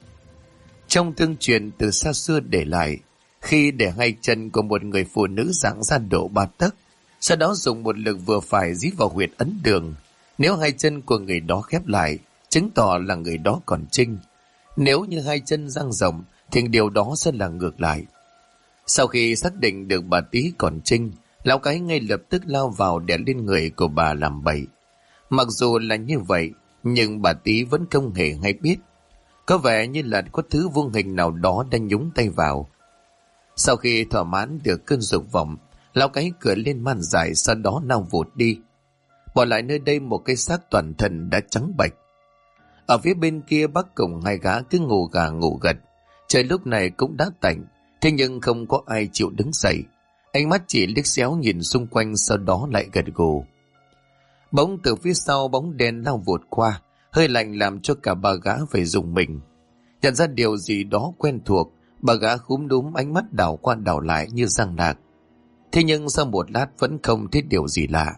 Trong tương truyền từ xa xưa để lại, khi để hai chân của một người phụ nữ giãn ra độ 3 tấc, Sau đó dùng một lực vừa phải dí vào huyệt ấn đường. Nếu hai chân của người đó khép lại, chứng tỏ là người đó còn trinh. Nếu như hai chân dang rộng, thì điều đó sẽ là ngược lại. Sau khi xác định được bà Tí còn trinh, lão cái ngay lập tức lao vào đè lên người của bà làm bậy. Mặc dù là như vậy, nhưng bà Tí vẫn không hề hay biết. Có vẻ như là có thứ vô hình nào đó đang nhúng tay vào. Sau khi thỏa mãn được cơn dục vọng, lão cái cười lên man dại, sau đó lao vụt đi. Bỏ lại nơi đây một cái xác toàn thân đã trắng bệch. Ở phía bên kia bác cùng hai gã cứ ngủ gà ngủ gật. Trời lúc này cũng đã tạnh, thế nhưng không có ai chịu đứng dậy. Ánh mắt chỉ liếc xéo nhìn xung quanh, sau đó lại gật gù. Bỗng từ phía sau bóng đen lao vụt qua, hơi lạnh làm cho cả ba gã phải rùng mình. Nhận ra điều gì đó quen thuộc, bà gã khúm núm ánh mắt đảo qua đảo lại như răng lạc. Thế nhưng sau một lát vẫn không thấy điều gì lạ.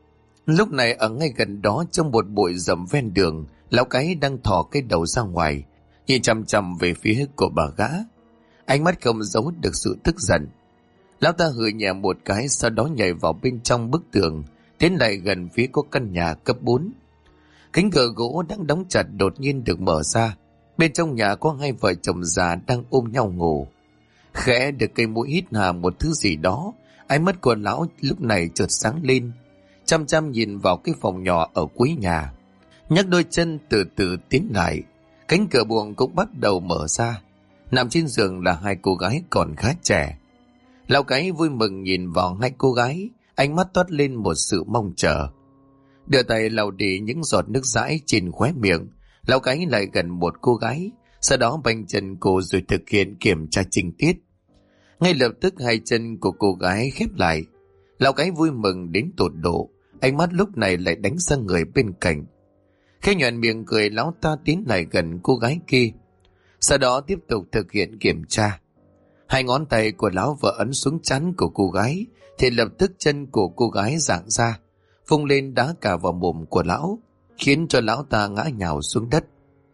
Lúc này ở ngay gần đó, trong một bụi rậm ven đường, lão cái đang thò cái đầu ra ngoài, nhìn chằm chằm về phía của bà gã. Ánh mắt không giấu được sự tức giận. Lão ta hừ nhẹ một cái, sau đó nhảy vào bên trong bức tường, tiến lại gần phía có căn nhà cấp 4. Cánh cửa gỗ đang đóng chặt đột nhiên được mở ra. Bên trong nhà có hai vợ chồng già đang ôm nhau ngủ. Khẽ được cây mũi hít hà một thứ gì đó, ánh mắt của lão lúc này chợt sáng lên, chăm chăm nhìn vào cái phòng nhỏ ở cuối nhà. Nhấc đôi chân từ từ tiến lại, cánh cửa buồng cũng bắt đầu mở ra. Nằm trên giường là hai cô gái còn khá trẻ. Lão cái vui mừng nhìn vào hai cô gái, ánh mắt toát lên một sự mong chờ. Đưa tay lau đi những giọt nước dãi trên khóe miệng, lão cái lại gần một cô gái, sau đó banh chân cô rồi thực hiện kiểm tra chi tiết. Ngay lập tức hai chân của cô gái khép lại. Lão cái vui mừng đến tột độ, ánh mắt lúc này lại đánh sang người bên cạnh. Khi nhoẻn miệng cười, lão ta tiến lại gần cô gái kia, sau đó tiếp tục thực hiện kiểm tra. Hai ngón tay của lão vợ ấn xuống trán của cô gái, thì lập tức chân của cô gái giãn ra, phung lên đá cả vào mồm của lão, khiến cho lão ta ngã nhào xuống đất,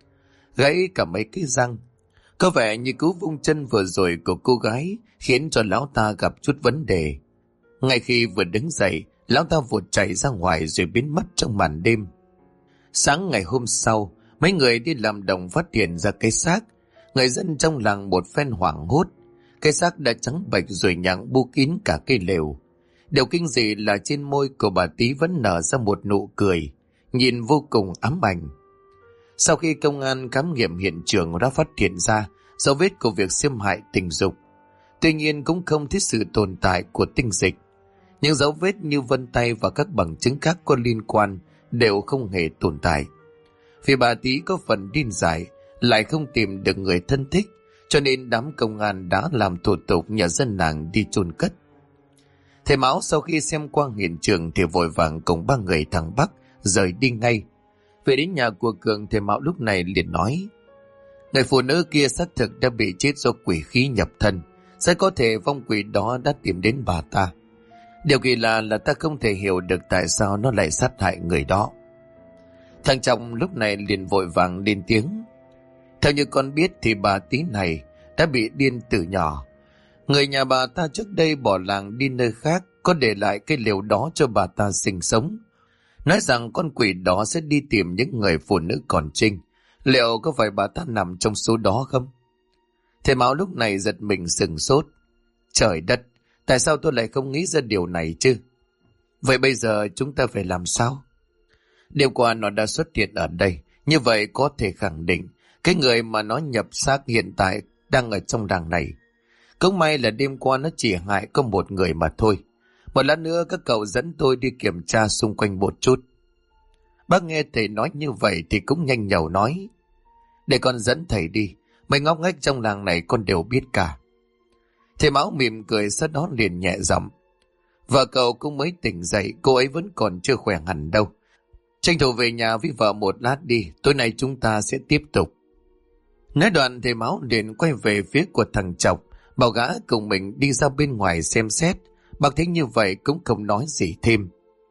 gãy cả mấy cái răng. Có vẻ như cú vung chân vừa rồi của cô gái khiến cho lão ta gặp chút vấn đề. Ngay khi vừa đứng dậy, lão ta vụt chạy ra ngoài rồi biến mất trong màn đêm. Sáng ngày hôm sau, mấy người đi làm đồng phát hiện ra cái xác. Người dân trong làng một phen hoảng hốt. Cái xác đã trắng bệch rồi nhặng bu kín cả cây lều. Điều kinh dị là trên môi của bà Tí vẫn nở ra một nụ cười, nhìn vô cùng ám ảnh. Sau khi công an khám nghiệm hiện trường đã phát hiện ra dấu vết của việc xâm hại tình dục, tuy nhiên cũng không thấy sự tồn tại của tinh dịch. Những dấu vết như vân tay và các bằng chứng khác có liên quan đều không hề tồn tại. Vì bà Tí có phần điên dại, lại không tìm được người thân thích, cho nên đám công an đã làm thủ tục nhờ dân làng đi chôn cất. Thầy Mão sau khi xem qua hiện trường thì vội vàng cùng ba người thằng Bắc rời đi ngay. Về đến nhà của Cường, thầy Mão lúc này liền nói: người phụ nữ kia xác thực đã bị chết do quỷ khí nhập thân, sẽ có thể vong quỷ đó đã tìm đến bà ta. Điều kỳ lạ là ta không thể hiểu được tại sao nó lại sát hại người đó. Thằng Trọng lúc này liền vội vàng lên tiếng: theo như con biết thì bà Tí này đã bị điên từ nhỏ. Người nhà bà ta trước đây bỏ làng đi nơi khác, có để lại cái lều đó cho bà ta sinh sống, nói rằng con quỷ đó sẽ đi tìm những người phụ nữ còn trinh. Liệu có phải bà ta nằm trong số đó không? Thầy Mão lúc này giật mình sửng sốt. Trời đất, tại sao tôi lại không nghĩ ra điều này chứ? Vậy bây giờ chúng ta phải làm sao? Đêm qua nó đã xuất hiện ở đây, như vậy có thể khẳng định cái người mà nó nhập xác hiện tại đang ở trong làng này. Cũng may là đêm qua nó chỉ hại có một người mà thôi. Một lát nữa các cậu dẫn tôi đi kiểm tra xung quanh một chút. Bác nghe thầy nói như vậy thì cũng nhanh nhẩu nói: để con dẫn thầy đi, mấy ngóc ngách trong làng này con đều biết cả. Thầy Mão mỉm cười, sau đó liền nhẹ giọng: vợ cậu cũng mới tỉnh dậy, cô ấy vẫn còn chưa khỏe hẳn đâu. Tranh thủ về nhà với vợ một lát đi, tối nay chúng ta sẽ tiếp tục. Nói đoạn thầy Mão liền quay về phía của thằng Chọc, bảo gã cùng mình đi ra bên ngoài xem xét. Bác thấy như vậy cũng không nói gì thêm.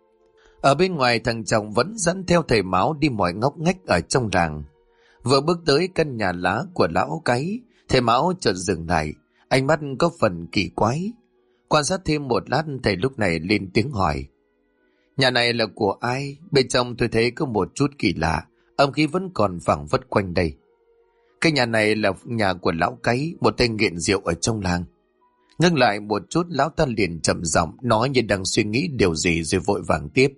Ở bên ngoài, thằng Chọc vẫn dẫn theo thầy Mão đi mọi ngóc ngách ở trong làng. Vừa bước tới căn nhà lá của lão cái, thầy Mão chợt dừng lại, ánh mắt có phần kỳ quái. Quan sát thêm một lát, thầy lúc này lên tiếng hỏi: nhà này là của ai? Bên trong tôi thấy có một chút kỳ lạ, âm khí vẫn còn phảng phất quanh đây. Cái nhà này là nhà của lão Cái, một tên nghiện rượu ở trong làng. Ngưng lại một chút, lão ta liền trầm giọng nói như đang suy nghĩ điều gì rồi vội vàng tiếp: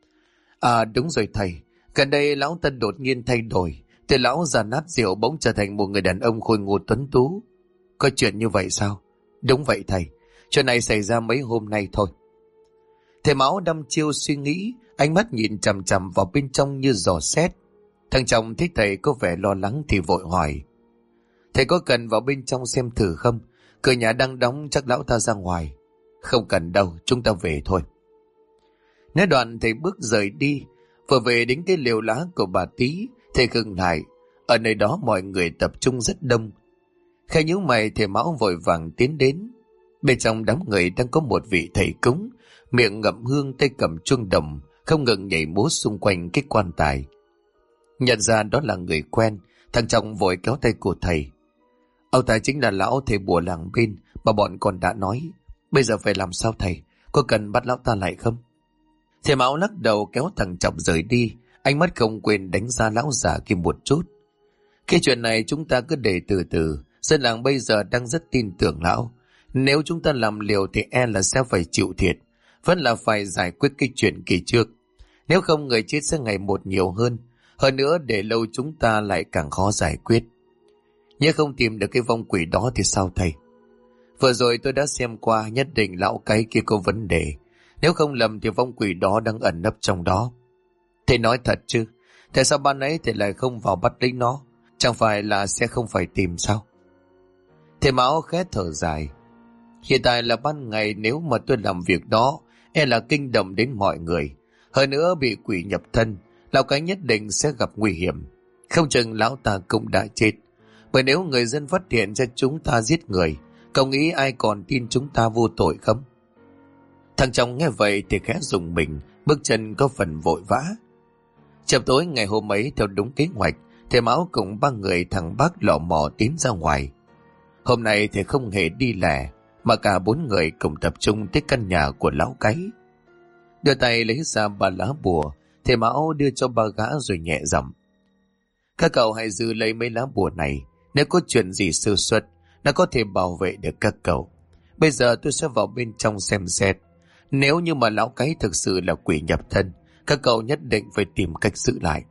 À đúng rồi thầy, gần đây lão ta đột nhiên thay đổi, từ lão già nát rượu bỗng trở thành một người đàn ông khôi ngô tuấn tú. Có chuyện như vậy sao? Đúng vậy thầy, chuyện này xảy ra mấy hôm nay thôi. Thầy Mão đăm chiêu suy nghĩ, ánh mắt nhìn chằm chằm vào bên trong như dò xét. Thằng chồng thấy thầy có vẻ lo lắng thì vội hỏi: thầy có cần vào bên trong xem thử không? Cửa nhà đang đóng, chắc lão ta ra ngoài. Không cần đâu, chúng ta về thôi. Nói đoạn thầy bước rời đi. Vừa về đến cái lều lá của bà Tí, thầy ngừng lại. Ở nơi đó mọi người tập trung rất đông. Khẽ nhíu mày, thầy Mão vội vàng tiến đến. Bên trong đám người đang có một vị thầy cúng, miệng ngậm hương, tay cầm chuông đồng, không ngừng nhảy múa xung quanh cái quan tài. Nhận ra đó là người quen, thằng chồng vội kéo tay của thầy. Ông ta chính là lão thầy bùa làng bên mà bọn con đã nói. Bây giờ phải làm sao thầy? Có cần bắt lão ta lại không? Thầy Mão lắc đầu kéo thằng chồng rời đi, ánh mắt không quên đánh giá lão già kia một chút. Cái chuyện này chúng ta cứ để từ từ, dân làng bây giờ đang rất tin tưởng lão. Nếu chúng ta làm liều thì e là sẽ phải chịu thiệt, vẫn là phải giải quyết cái chuyện kỳ trước. Nếu không người chết sẽ ngày một nhiều hơn. Hơn nữa để lâu chúng ta lại càng khó giải quyết. Nếu không tìm được cái vong quỷ đó thì sao thầy? Vừa rồi tôi đã xem qua, nhất định lão Cái kia có vấn đề. Nếu không lầm thì vong quỷ đó đang ẩn nấp trong đó. Thầy nói thật chứ? Tại sao ban ấy thầy lại không vào bắt lấy nó? Chẳng phải là sẽ không phải tìm sao? Thầy Mão khẽ thở dài. Hiện tại là ban ngày, nếu mà tôi làm việc đó e là kinh động đến mọi người. Hơn nữa bị quỷ nhập thân, lão Cái nhất định sẽ gặp nguy hiểm. Không chừng lão ta cũng đã chết. Bởi nếu người dân phát hiện ra chúng ta giết người, cậu nghĩ ai còn tin chúng ta vô tội không? Thằng chồng nghe vậy thì khẽ rùng mình, bước chân có phần vội vã. Chập tối ngày hôm ấy, theo đúng kế hoạch, thầy Mão cùng ba người thằng Bác lọ mò tiến ra ngoài. Hôm nay thì không hề đi lẻ, mà cả bốn người cùng tập trung tới căn nhà của lão Cái. Đưa tay lấy ra ba lá bùa, thầy Mão đưa cho ba gã rồi nhẹ giọng: các cậu hãy giữ lấy mấy lá bùa này, nếu có chuyện gì sơ suất, nó có thể bảo vệ được các cậu. Bây giờ tôi sẽ vào bên trong xem xét. Nếu như mà lão Cái thực sự là quỷ nhập thân, các cậu nhất định phải tìm cách giữ lại.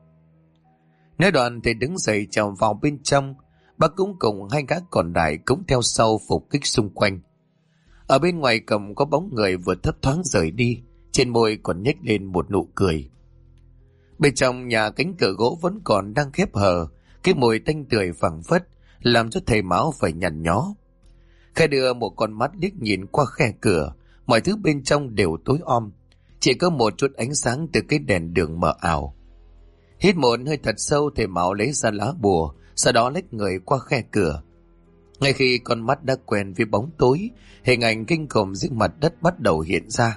Nói đoạn thì đứng dậy trèo vào bên trong. Bác cũng cùng hai gã còn lại cũng theo sau phục kích xung quanh. Ở bên ngoài cầm có bóng người vừa thấp thoáng rời đi, trên môi còn nhếch lên một nụ cười. Bên trong nhà cánh cửa gỗ vẫn còn đang khép hờ, cái mùi tanh tưởi phảng phất làm cho thầy Mão phải nhằn nhó. Khai đưa một con mắt liếc nhìn qua khe cửa, mọi thứ bên trong đều tối om, chỉ có một chút ánh sáng từ cái đèn đường mờ ảo. Hít một hơi thật sâu, thầy Mão lấy ra lá bùa, sau đó lách người qua khe cửa. Ngay khi con mắt đã quen với bóng tối, hình ảnh kinh khủng dưới mặt đất bắt đầu hiện ra.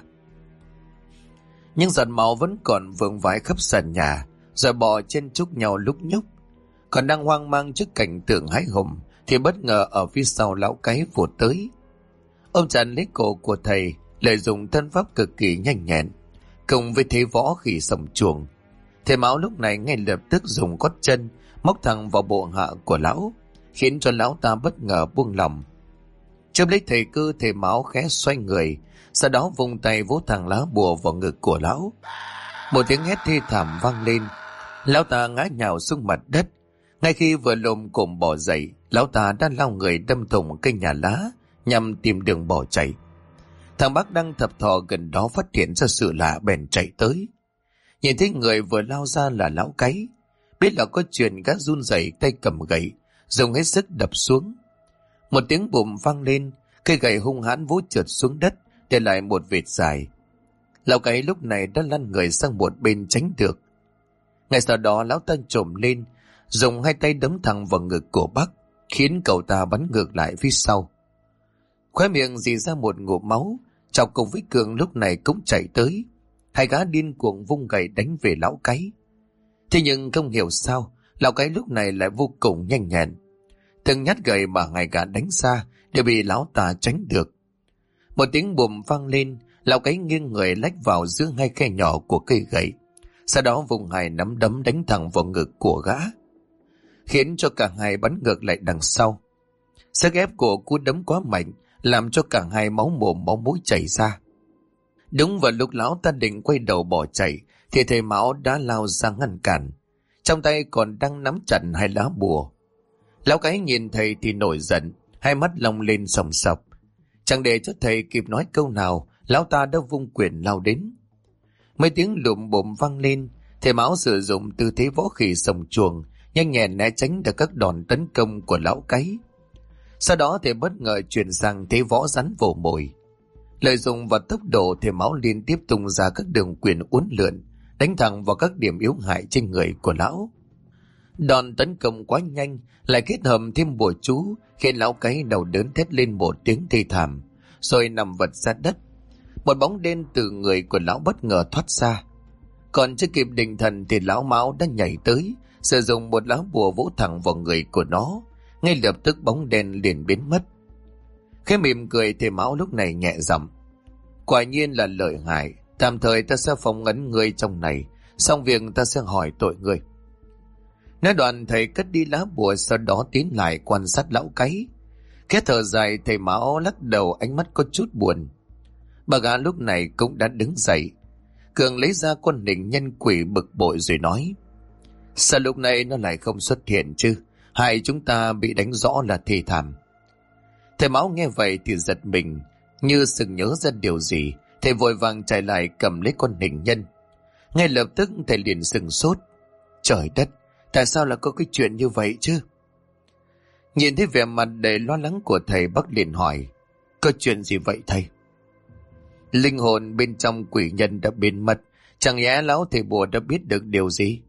Nhưng giọt máu vẫn còn vương vãi khắp sàn nhà, rồi bò chen chúc nhau lúc nhúc. Còn đang hoang mang trước cảnh tượng hãi hùng thì bất ngờ ở phía sau lão Cái vụt tới. Ông chặn lấy cổ của thầy, lợi dụng thân pháp cực kỳ nhanh nhẹn, cùng với thế võ khỉ sầm chuồng. Thầy Mão lúc này ngay lập tức dùng gót chân móc thẳng vào bộ hạ của lão, khiến cho lão ta bất ngờ buông lỏng. Chớp lấy thời cơ, thầy Mão khẽ xoay người, sau đó vung tay vỗ thẳng lá bùa vào ngực của lão. Một tiếng hét thê thảm vang lên, lão ta ngã nhào xuống mặt đất. Ngay khi vừa lồm cồm bò dậy, lão ta đã lao người đâm thủng cây nhà lá nhằm tìm đường bỏ chạy. Thằng Bác đang thập thò gần đó phát hiện ra sự lạ bèn chạy tới. Nhìn thấy người vừa lao ra là lão Cái, biết là có chuyện, gã run rẩy tay cầm gậy, dùng hết sức đập xuống. Một tiếng bùm vang lên, cây gậy hung hãn vỗ trượt xuống đất, để lại một vệt dài. Lão Cái lúc này đã lăn người sang một bên tránh được. Ngay sau đó lão ta trồm lên, dùng hai tay đấm thẳng vào ngực của Bác, khiến cậu ta bắn ngược lại phía sau. Khóe miệng rỉ ra một ngụm máu. Chọc cùng với Cường lúc này cũng chạy tới, hai gã điên cuồng vung gậy đánh về lão Cái. Thế nhưng không hiểu sao lão Cái lúc này lại vô cùng nhanh nhẹn, từng nhát gậy mà hai gã đánh ra đều bị lão ta tránh được. Một tiếng bùm vang lên, lão cái nghiêng người lách vào giữa hai khe nhỏ của cây gậy. Sau đó vùng hai nắm đấm đánh thẳng vào ngực của gã, khiến cho cả hai bắn ngược lại đằng sau. Sức ép của cú đấm quá mạnh, làm cho cả hai máu mồm máu mũi chảy ra. Đúng vào lúc lão ta định quay đầu bỏ chạy, thì thầy Mão đã lao ra ngăn cản, trong tay còn đang nắm chặt hai lá bùa. Lão cái nhìn thầy thì nổi giận, hai mắt long lên sòng sọc. Chẳng để cho thầy kịp nói câu nào, lão ta đã vung quyền lao đến. Mấy tiếng lụm bụm vang lên, thầy Mão sử dụng tư thế võ khỉ sồng chuồng, nhanh nhẹn né tránh được các đòn tấn công của lão cái. Sau đó thầy bất ngờ chuyển sang thế võ rắn vồ mồi. Lợi dụng vào tốc độ, thầy Mão liên tiếp tung ra các đường quyền uốn lượn, đánh thẳng vào các điểm yếu hại trên người của lão. Đòn tấn công quá nhanh, lại kết hợp thêm bùa chú, khiến lão cái đầu đớn thét lên một tiếng thê thảm, rồi nằm vật ra đất. Một bóng đen từ người của lão bất ngờ thoát ra. Còn chưa kịp định thần thì lão Mão đã nhảy tới, sử dụng một lá bùa vỗ thẳng vào người của nó. Ngay lập tức bóng đen liền biến mất. Khẽ mỉm cười, thầy Mão lúc này nhẹ giọng: quả nhiên là lợi hại, tạm thời ta sẽ phong ấn ngươi trong này, xong việc ta sẽ hỏi tội ngươi. Nói đoạn thầy cất đi lá bùa, sau đó tiến lại quan sát lão cái. Khẽ thở dài, thầy Mão lắc đầu, ánh mắt có chút buồn. Bà gã lúc này cũng đã đứng dậy. Cường lấy ra con hình nhân quỷ bực bội rồi nói: sao lúc này nó lại không xuất hiện chứ? Hai chúng ta bị đánh rõ là thê thảm. Thầy Mão nghe vậy thì giật mình, như sực nhớ ra điều gì. Thầy vội vàng chạy lại cầm lấy con hình nhân. Ngay lập tức thầy liền sửng sốt. Trời đất, tại sao lại có cái chuyện như vậy chứ? Nhìn thấy vẻ mặt đầy lo lắng của thầy, bác liền hỏi: có chuyện gì vậy thầy? Linh hồn bên trong quỷ nhân đã biến mất, chẳng nhẽ lão thầy bùa đã biết được điều gì?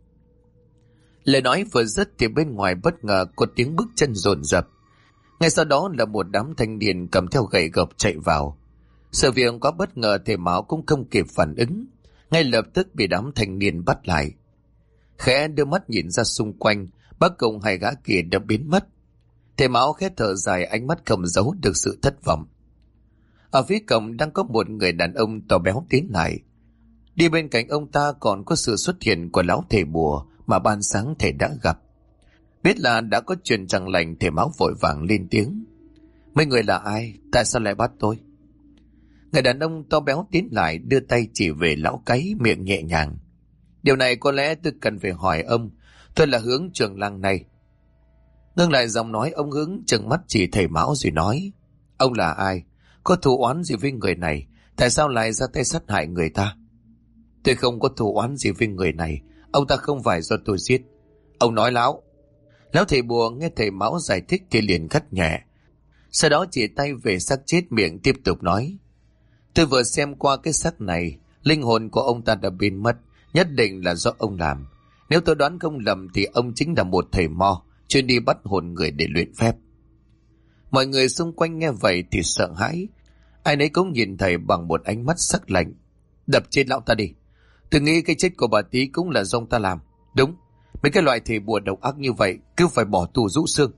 Lời nói vừa dứt thì bên ngoài bất ngờ có tiếng bước chân dồn dập. Ngay sau đó là một đám thanh niên cầm theo gậy gộc chạy vào. Sự việc quá bất ngờ, thầy Mão cũng không kịp phản ứng, ngay lập tức bị đám thanh niên bắt lại. Khẽ đưa mắt nhìn ra xung quanh, bác cùng hai gã kia đã biến mất. Thầy Mão khẽ thở dài, ánh mắt không giấu được sự thất vọng. Ở phía cổng đang có một người đàn ông to béo tiến lại. Đi bên cạnh ông ta còn có sự xuất hiện của lão thầy bùa mà ban sáng thầy đã gặp. Biết là đã có chuyện chẳng lành, thầy Mão vội vàng lên tiếng: mấy người là ai? Tại sao lại bắt tôi? Người đàn ông to béo tiến lại, đưa tay chỉ về lão cái, miệng nhẹ nhàng: điều này có lẽ tôi cần phải hỏi ông. Tôi là Hướng, trưởng làng này. Ngưng lại giọng nói, ông Hướng trừng mắt chỉ thầy Mão rồi nói: ông là ai? Có thù oán gì với người này? Tại sao lại ra tay sát hại người ta? Tôi không có thù oán gì với người này, ông ta không phải do tôi giết. Ông nói láo. Lão thầy bùa nghe thầy Mão giải thích thì liền gắt nhẹ, sau đó chỉ tay về xác chết, miệng tiếp tục nói: tôi vừa xem qua cái xác này, linh hồn của ông ta đã biến mất, nhất định là do ông làm. Nếu tôi đoán không lầm thì ông chính là một thầy mo chuyên đi bắt hồn người để luyện phép. Mọi người xung quanh nghe vậy thì sợ hãi, ai nấy cũng nhìn thầy bằng một ánh mắt sắc lạnh. Đập chết lão ta đi. Tôi nghĩ cái chết của bà Tí cũng là do ông ta làm. Đúng, mấy cái loại thầy bùa độc ác như vậy cứ phải bỏ tù rũ xương.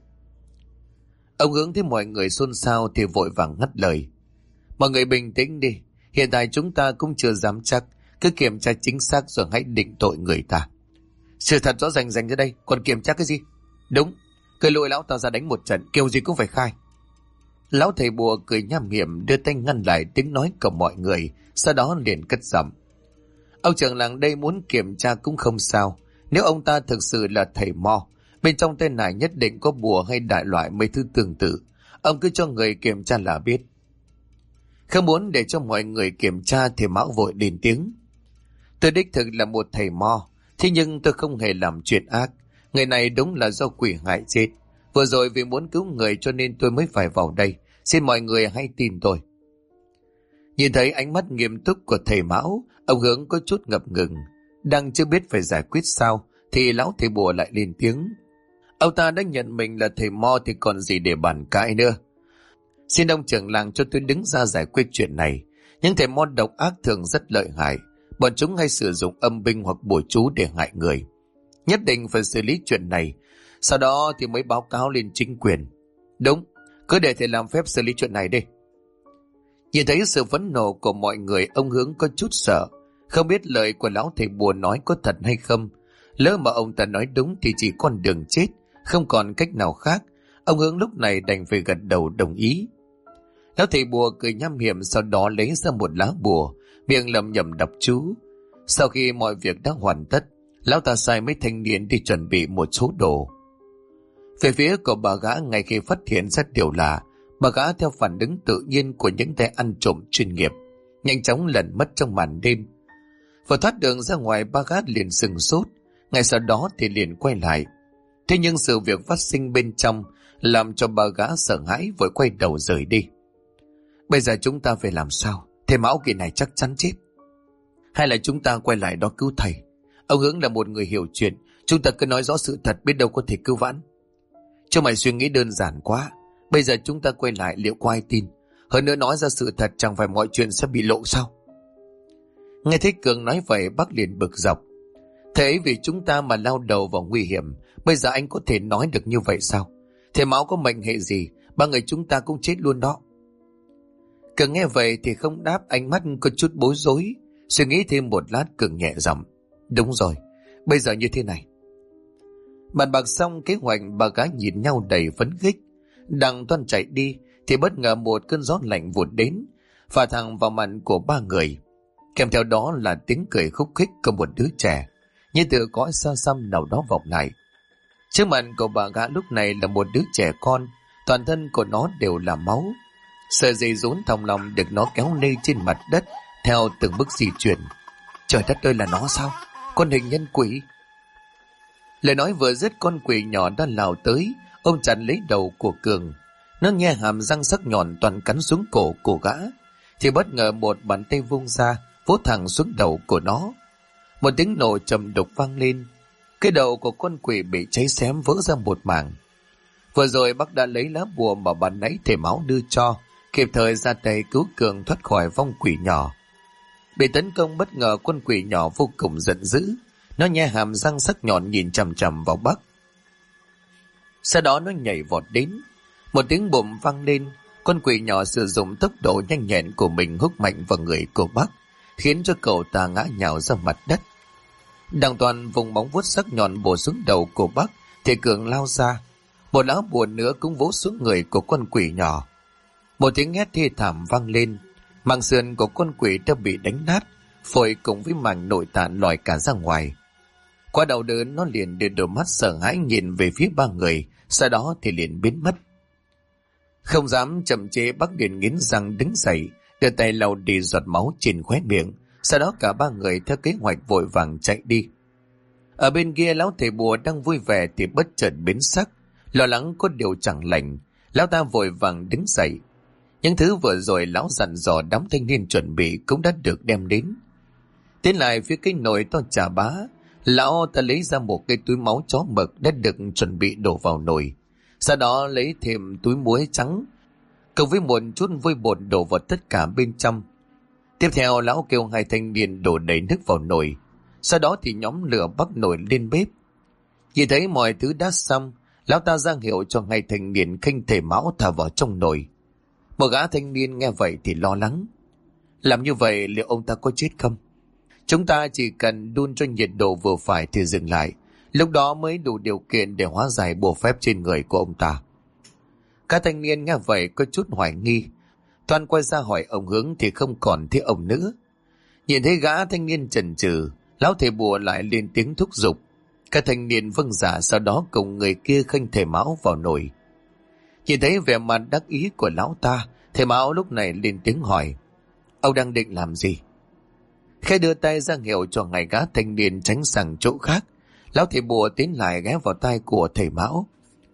Ông Hướng thấy mọi người xôn xao thì vội vàng ngắt lời: mọi người bình tĩnh đi, hiện tại chúng ta cũng chưa dám chắc, cứ kiểm tra chính xác rồi hãy định tội người ta. Sự thật rõ rành rành ra đây, còn kiểm tra cái gì? Đúng, cứ lôi lão ta ra đánh một trận, kêu gì cũng phải khai. Lão thầy bùa cười nham hiểm, đưa tay ngăn lại tiếng nói của mọi người, sau đó liền cất giọng: ông trưởng làng đây muốn kiểm tra cũng không sao. Nếu ông ta thực sự là thầy mo, bên trong tên này nhất định có bùa hay đại loại mấy thứ tương tự. Ông cứ cho người kiểm tra là biết. Không muốn để cho mọi người kiểm tra thì Mão vội lên tiếng: tôi đích thực là một thầy mo, thế nhưng tôi không hề làm chuyện ác. Người này đúng là do quỷ hại chết. Vừa rồi vì muốn cứu người cho nên tôi mới phải vào đây. Xin mọi người hãy tin tôi. Nhìn thấy ánh mắt nghiêm túc của thầy Mão, ông Hướng có chút ngập ngừng. Đang chưa biết phải giải quyết sao thì lão thầy bùa lại lên tiếng: ông ta đã nhận mình là thầy mo thì còn gì để bàn cãi nữa. Xin ông trưởng làng cho tôi đứng ra giải quyết chuyện này. Những thầy mo độc ác thường rất lợi hại. Bọn chúng hay sử dụng âm binh hoặc bùa chú để hại người. Nhất định phải xử lý chuyện này, sau đó thì mới báo cáo lên chính quyền. Đúng, cứ để thầy làm phép xử lý chuyện này đi. Nhìn thấy sự phẫn nộ của mọi người, ông Hướng có chút sợ, không biết lời của lão thầy bùa nói có thật hay không. Lỡ mà ông ta nói đúng thì chỉ con đường chết, không còn cách nào khác. Ông Hướng lúc này đành phải gật đầu đồng ý. Lão thầy bùa cười nham hiểm, sau đó lấy ra một lá bùa, miệng lẩm nhẩm đọc chú. Sau khi mọi việc đã hoàn tất, lão ta sai mấy thanh niên đi chuẩn bị một số đồ. Về phía của bà gã, ngay khi phát hiện ra điều lạ, bà gã theo phản ứng tự nhiên của những tay ăn trộm chuyên nghiệp, nhanh chóng lẩn mất trong màn đêm. Vừa thoát đường ra ngoài, bà gã liền sừng sốt, ngay sau đó thì liền quay lại. Thế nhưng sự việc phát sinh bên trong làm cho bà gã sợ hãi, vội quay đầu rời đi. Bây giờ chúng ta phải làm sao? Thầy Mão kỳ này chắc chắn chết. Hay là chúng ta quay lại đó cứu thầy? Ông Hướng là một người hiểu chuyện, chúng ta cứ nói rõ sự thật, biết đâu có thể cứu vãn. Cho mày suy nghĩ đơn giản quá. Bây giờ chúng ta quay lại liệu có ai tin? Hơn nữa nói ra sự thật chẳng phải mọi chuyện sẽ bị lộ sao? Nghe thấy Cường nói vậy, bác liền bực dọc. Thế vì chúng ta mà lao đầu vào nguy hiểm, bây giờ anh có thể nói được như vậy sao? Thầy Mão có mệnh hệ gì, ba người chúng ta cũng chết luôn đó. Cường nghe vậy thì không đáp, ánh mắt có chút bối rối. Suy nghĩ thêm một lát, Cường nhẹ giọng. Đúng rồi, bây giờ như thế này. Bàn bạc xong kế hoạch, bà gái nhìn nhau đầy phấn khích. Đang toan chạy đi thì bất ngờ một cơn gió lạnh vụt đến, phả thẳng vào mặt của ba người. Kèm theo đó là tiếng cười khúc khích của một đứa trẻ, như từ cõi xa xăm nào đó vọng lại. Trước mặt của bà gã lúc này là một đứa trẻ con, toàn thân của nó đều là máu. Sợi dây rốn thòng lòng được nó kéo lê trên mặt đất theo từng bước di chuyển. Trời đất ơi, là nó sao? Con hình nhân quỷ. Lời nói vừa dứt, con quỷ nhỏ đã lao tới, ôm chặt lấy đầu của Cường. Nó nghe hàm răng sắc nhọn toàn cắn xuống cổ của gã, thì bất ngờ một bàn tay vung ra, vỗ thẳng xuống đầu của nó. Một tiếng nổ trầm đục vang lên, cái đầu của con quỷ bị cháy xém vỡ ra một mảng. Vừa rồi bác đã lấy lá bùa mà ban nãy thầy Mão đưa cho, kịp thời ra tay cứu Cường thoát khỏi vong quỷ nhỏ. Bị tấn công bất ngờ, con quỷ nhỏ vô cùng giận dữ, nó nhe hàm răng sắc nhọn nhìn chằm chằm vào bác. Sau đó nó nhảy vọt đến, một tiếng bùm vang lên, con quỷ nhỏ sử dụng tốc độ nhanh nhẹn của mình húc mạnh vào người của bác, khiến cho cậu ta ngã nhào ra mặt đất. Đàng toàn vùng móng vuốt sắc nhọn bổ xuống đầu của bác thì Cường lao ra, một lá bùa nữa cũng vỗ xuống người của con quỷ nhỏ. Một tiếng hét thê thảm vang lên, màng sườn của con quỷ đã bị đánh nát, phổi cùng với màng nội tạng lòi cả ra ngoài. Qua đầu đớn, nó liền đưa đôi mắt sợ hãi nhìn về phía ba người, sau đó thì liền biến mất. Không dám chậm chế, bác liền nghiến răng đứng dậy, đưa tay lau đi giọt máu trên khóe miệng. Sau đó cả ba người theo kế hoạch vội vàng chạy đi. Ở bên kia, lão thầy bùa đang vui vẻ thì bất chợt biến sắc, lo lắng có điều chẳng lành. Lão ta vội vàng đứng dậy. Những thứ vừa rồi lão dặn dò đám thanh niên chuẩn bị cũng đã được đem đến. Tiến lại phía cái nồi to chà bá, lão ta lấy ra một cái túi máu chó mực đã được chuẩn bị đổ vào nồi. Sau đó lấy thêm túi muối trắng cùng với một chút vôi bột đổ vào tất cả bên trong. Tiếp theo lão kêu hai thanh niên đổ đầy nước vào nồi. Sau đó thì nhóm lửa bắt nồi lên bếp. Nhìn thấy mọi thứ đã xong, lão ta ra hiệu cho hai thanh niên khinh thể Mão thả vào trong nồi. Một gã thanh niên nghe vậy thì lo lắng. Làm như vậy liệu ông ta có chết không? Chúng ta chỉ cần đun cho nhiệt độ vừa phải thì dừng lại, lúc đó mới đủ điều kiện để hóa giải bùa phép trên người của ông ta. Các thanh niên nghe vậy có chút hoài nghi, toàn quay ra hỏi ông Hướng thì không còn thấy ông nữa. Nhìn thấy gã thanh niên chần chừ, lão thầy bùa lại lên tiếng thúc giục. Các thanh niên vâng dạ, sau đó cùng người kia khênh thầy Mão vào nồi. Nhìn thấy vẻ mặt đắc ý của lão ta, thầy Mão lúc này lên tiếng hỏi: ông đang định làm gì? Khi đưa tay ra hiệu cho ngày gã thanh niên tránh sang chỗ khác, lão thầy bùa tiến lại ghé vào tai của thầy Mão.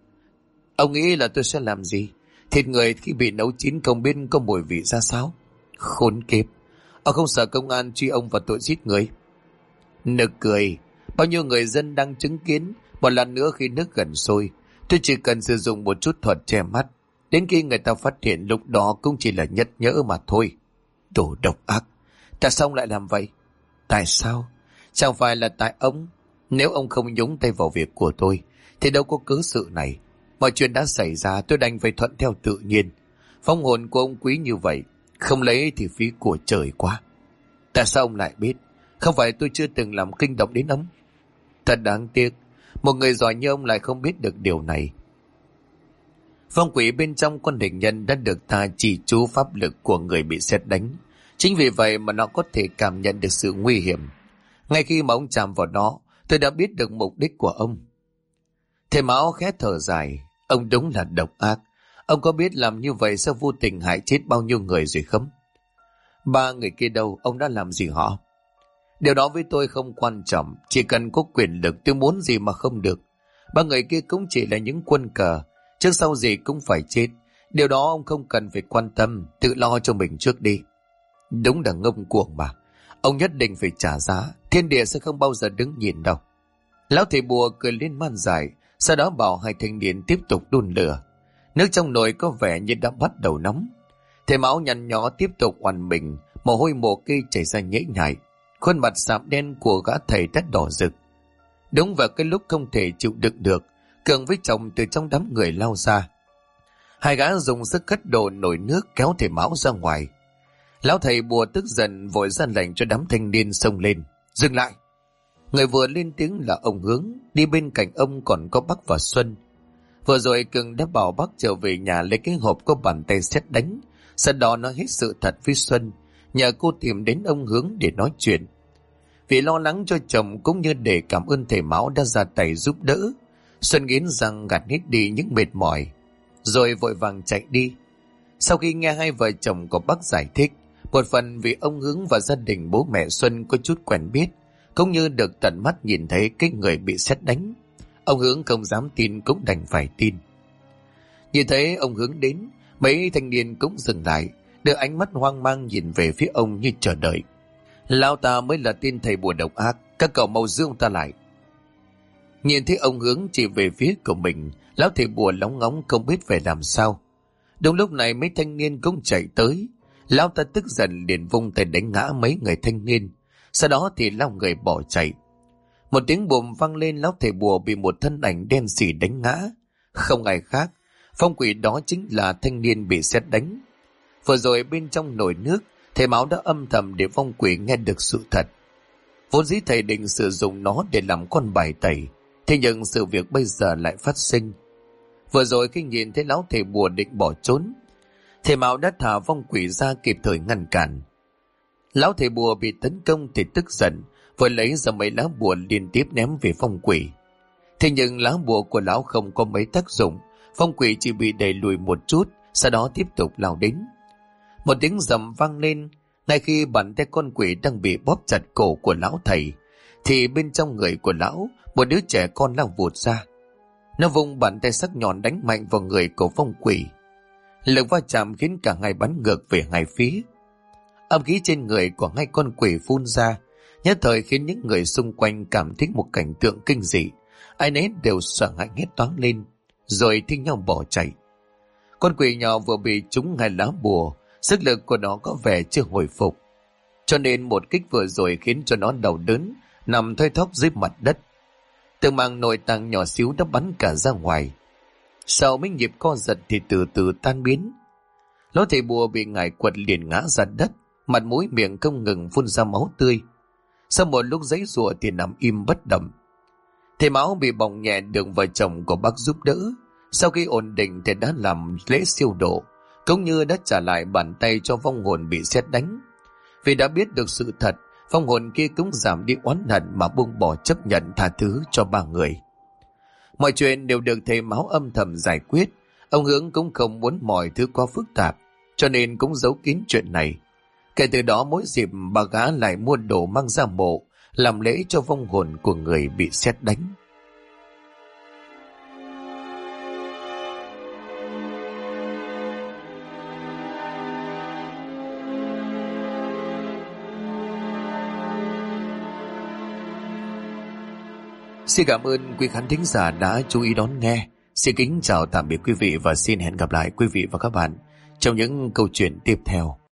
Ông nghĩ là tôi sẽ làm gì? Thịt người khi bị nấu chín không biết có mùi vị ra sao? Khốn kiếp! Ông không sợ công an truy ông vào tội giết người? Nực cười! Bao nhiêu người dân đang chứng kiến, một lần nữa khi nước gần sôi, tôi chỉ cần sử dụng một chút thuật che mắt, đến khi người ta phát hiện lúc đó cũng chỉ là nhất nhỡ mà thôi. Đồ độc ác! Tại sao ông lại làm vậy? Tại sao? Chẳng phải là tại ông. Nếu ông không nhúng tay vào việc của tôi thì đâu có cớ sự này. Mọi chuyện đã xảy ra, tôi đành phải thuận theo tự nhiên. Phong hồn của ông quý như vậy, Không lấy thì phí của trời quá. Tại sao ông lại biết? Không phải tôi chưa từng làm kinh động đến ông. Thật đáng tiếc, một người giỏi như ông lại không biết được điều này. Phong quỷ bên trong con hình nhân đã được ta chỉ chú pháp lực của người bị sét đánh. Chính vì vậy mà nó có thể cảm nhận được sự nguy hiểm. Ngay khi mà ông chạm vào nó, tôi đã biết được mục đích của ông. Thầy Mão khẽ thở dài. Ông đúng là độc ác. Ông có biết làm như vậy sẽ vô tình hại chết bao nhiêu người rồi không? 3 người kia đâu, ông đã làm gì họ? Điều đó với tôi không quan trọng. Chỉ cần có quyền lực tôi muốn gì mà không được. 3 người kia cũng chỉ là những quân cờ. Trước sau gì cũng phải chết. Điều đó ông không cần phải quan tâm. Tự lo cho mình trước đi. Đúng là ngông cuồng mà. Ông nhất định phải trả giá. Thiên địa sẽ không bao giờ đứng nhìn đâu. Lão thầy bùa cười lên man dài. Sau đó bảo hai thanh niên tiếp tục đun lửa. Nước trong nồi có vẻ như đã bắt đầu nóng. Thầy Mão nhăn nhó tiếp tục oằn mình. Mồ hôi mồ kê chảy ra nhễ nhại. Khuôn mặt sạm đen của gã thầy đã đỏ rực. Đúng vào cái lúc không thể chịu đựng được, Cường với chồng từ trong đám người lao ra. Hai gã dùng sức cất đồ nồi nước kéo thầy Mão ra ngoài. Lão thầy bùa tức giận vội ra lệnh cho đám thanh niên xông lên. Dừng lại! Người vừa lên tiếng là ông Hướng. Đi bên cạnh ông còn có Bắc và Xuân. Vừa rồi Cường đã bảo Bắc trở về nhà lấy cái hộp có bàn tay sét đánh. Sau đó nói hết sự thật với Xuân, nhờ cô tìm đến ông Hướng để nói chuyện. Vì lo lắng cho chồng cũng như để cảm ơn thầy Mão đã ra tay giúp đỡ, Xuân nghiến răng gạt hết đi những mệt mỏi, rồi vội vàng chạy đi. Sau khi nghe hai vợ chồng của Bắc giải thích, một phần vì ông Hướng và gia đình bố mẹ Xuân có chút quen biết, cũng như được tận mắt nhìn thấy cái người bị sét đánh, ông Hướng không dám tin cũng đành phải tin. Nhìn thấy ông Hướng đến, mấy thanh niên cũng dừng lại, đưa ánh mắt hoang mang nhìn về phía ông như chờ đợi. Lão ta mới là tin thầy bùa độc ác, các cậu mau giữ ông ta lại. Nhìn thấy ông Hướng chỉ về phía của mình, lão thầy bùa lóng ngóng không biết phải làm sao. Đúng lúc này mấy thanh niên cũng chạy tới, lão ta tức giận liền vung tay đánh ngã mấy người thanh niên, sau đó thì lao người bỏ chạy. Một tiếng bùm vang lên, lão thầy bùa bị một thân ảnh đen sì đánh ngã. Không ai khác, phong quỷ đó chính là thanh niên bị sét đánh. Vừa rồi bên trong nồi nước, thầy Mão đã âm thầm để phong quỷ nghe được sự thật. Vốn dĩ thầy định sử dụng nó để làm con bài tẩy, thế nhưng sự việc bây giờ lại phát sinh. Vừa rồi khi nhìn thấy lão thầy bùa định bỏ trốn, thầy Mão đã thả phong quỷ ra kịp thời ngăn cản. Lão thầy bùa bị tấn công thì tức giận, vừa lấy ra mấy lá bùa liên tiếp ném về phong quỷ. Thế nhưng lá bùa của lão không có mấy tác dụng, phong quỷ chỉ bị đẩy lùi một chút, sau đó tiếp tục lao đến. Một tiếng rầm vang lên, ngay khi bàn tay con quỷ đang bị bóp chặt cổ của lão thầy, thì bên trong người của lão, một đứa trẻ con lao vụt ra. Nó vung bàn tay sắc nhọn đánh mạnh vào người của phong quỷ. Lực va chạm khiến cả hai bắn ngược về hai phía. Âm khí trên người của hai con quỷ phun ra, nhất thời khiến những người xung quanh cảm thấy một cảnh tượng kinh dị. Ai nấy đều sợ hãi hét toáng lên, rồi thi nhau bỏ chạy. Con quỷ nhỏ vừa bị trúng hai lá bùa, sức lực của nó có vẻ chưa hồi phục, cho nên một kích vừa rồi khiến cho nó đau đớn, nằm thoi thóp dưới mặt đất. Từng màng nội tạng nhỏ xíu đã bắn cả ra ngoài. Sau mấy nhịp co giật thì từ từ tan biến. Lão thầy bùa bị ngải quật liền ngã ra đất, mặt mũi miệng không ngừng phun ra máu tươi. Sau một lúc giãy giụa thì nằm im bất động. Thầy Mão bị bỏng nhẹ được vợ chồng của bác giúp đỡ. Sau khi ổn định thì đã làm lễ siêu độ, cũng như đã trả lại bàn tay cho vong hồn bị sét đánh. Vì đã biết được sự thật, vong hồn kia cũng giảm đi oán hận mà buông bỏ chấp nhận tha thứ cho 3 người. Mọi chuyện đều được thầy Mão âm thầm giải quyết. Ông Hướng cũng không muốn mọi thứ quá phức tạp, cho nên cũng giấu kín chuyện này. Kể từ đó mỗi dịp bà gã lại mua đồ mang ra mộ, làm lễ cho vong hồn của người bị sét đánh. Xin cảm ơn quý khán thính giả đã chú ý đón nghe. Xin kính chào tạm biệt quý vị và xin hẹn gặp lại quý vị và các bạn trong những câu chuyện tiếp theo.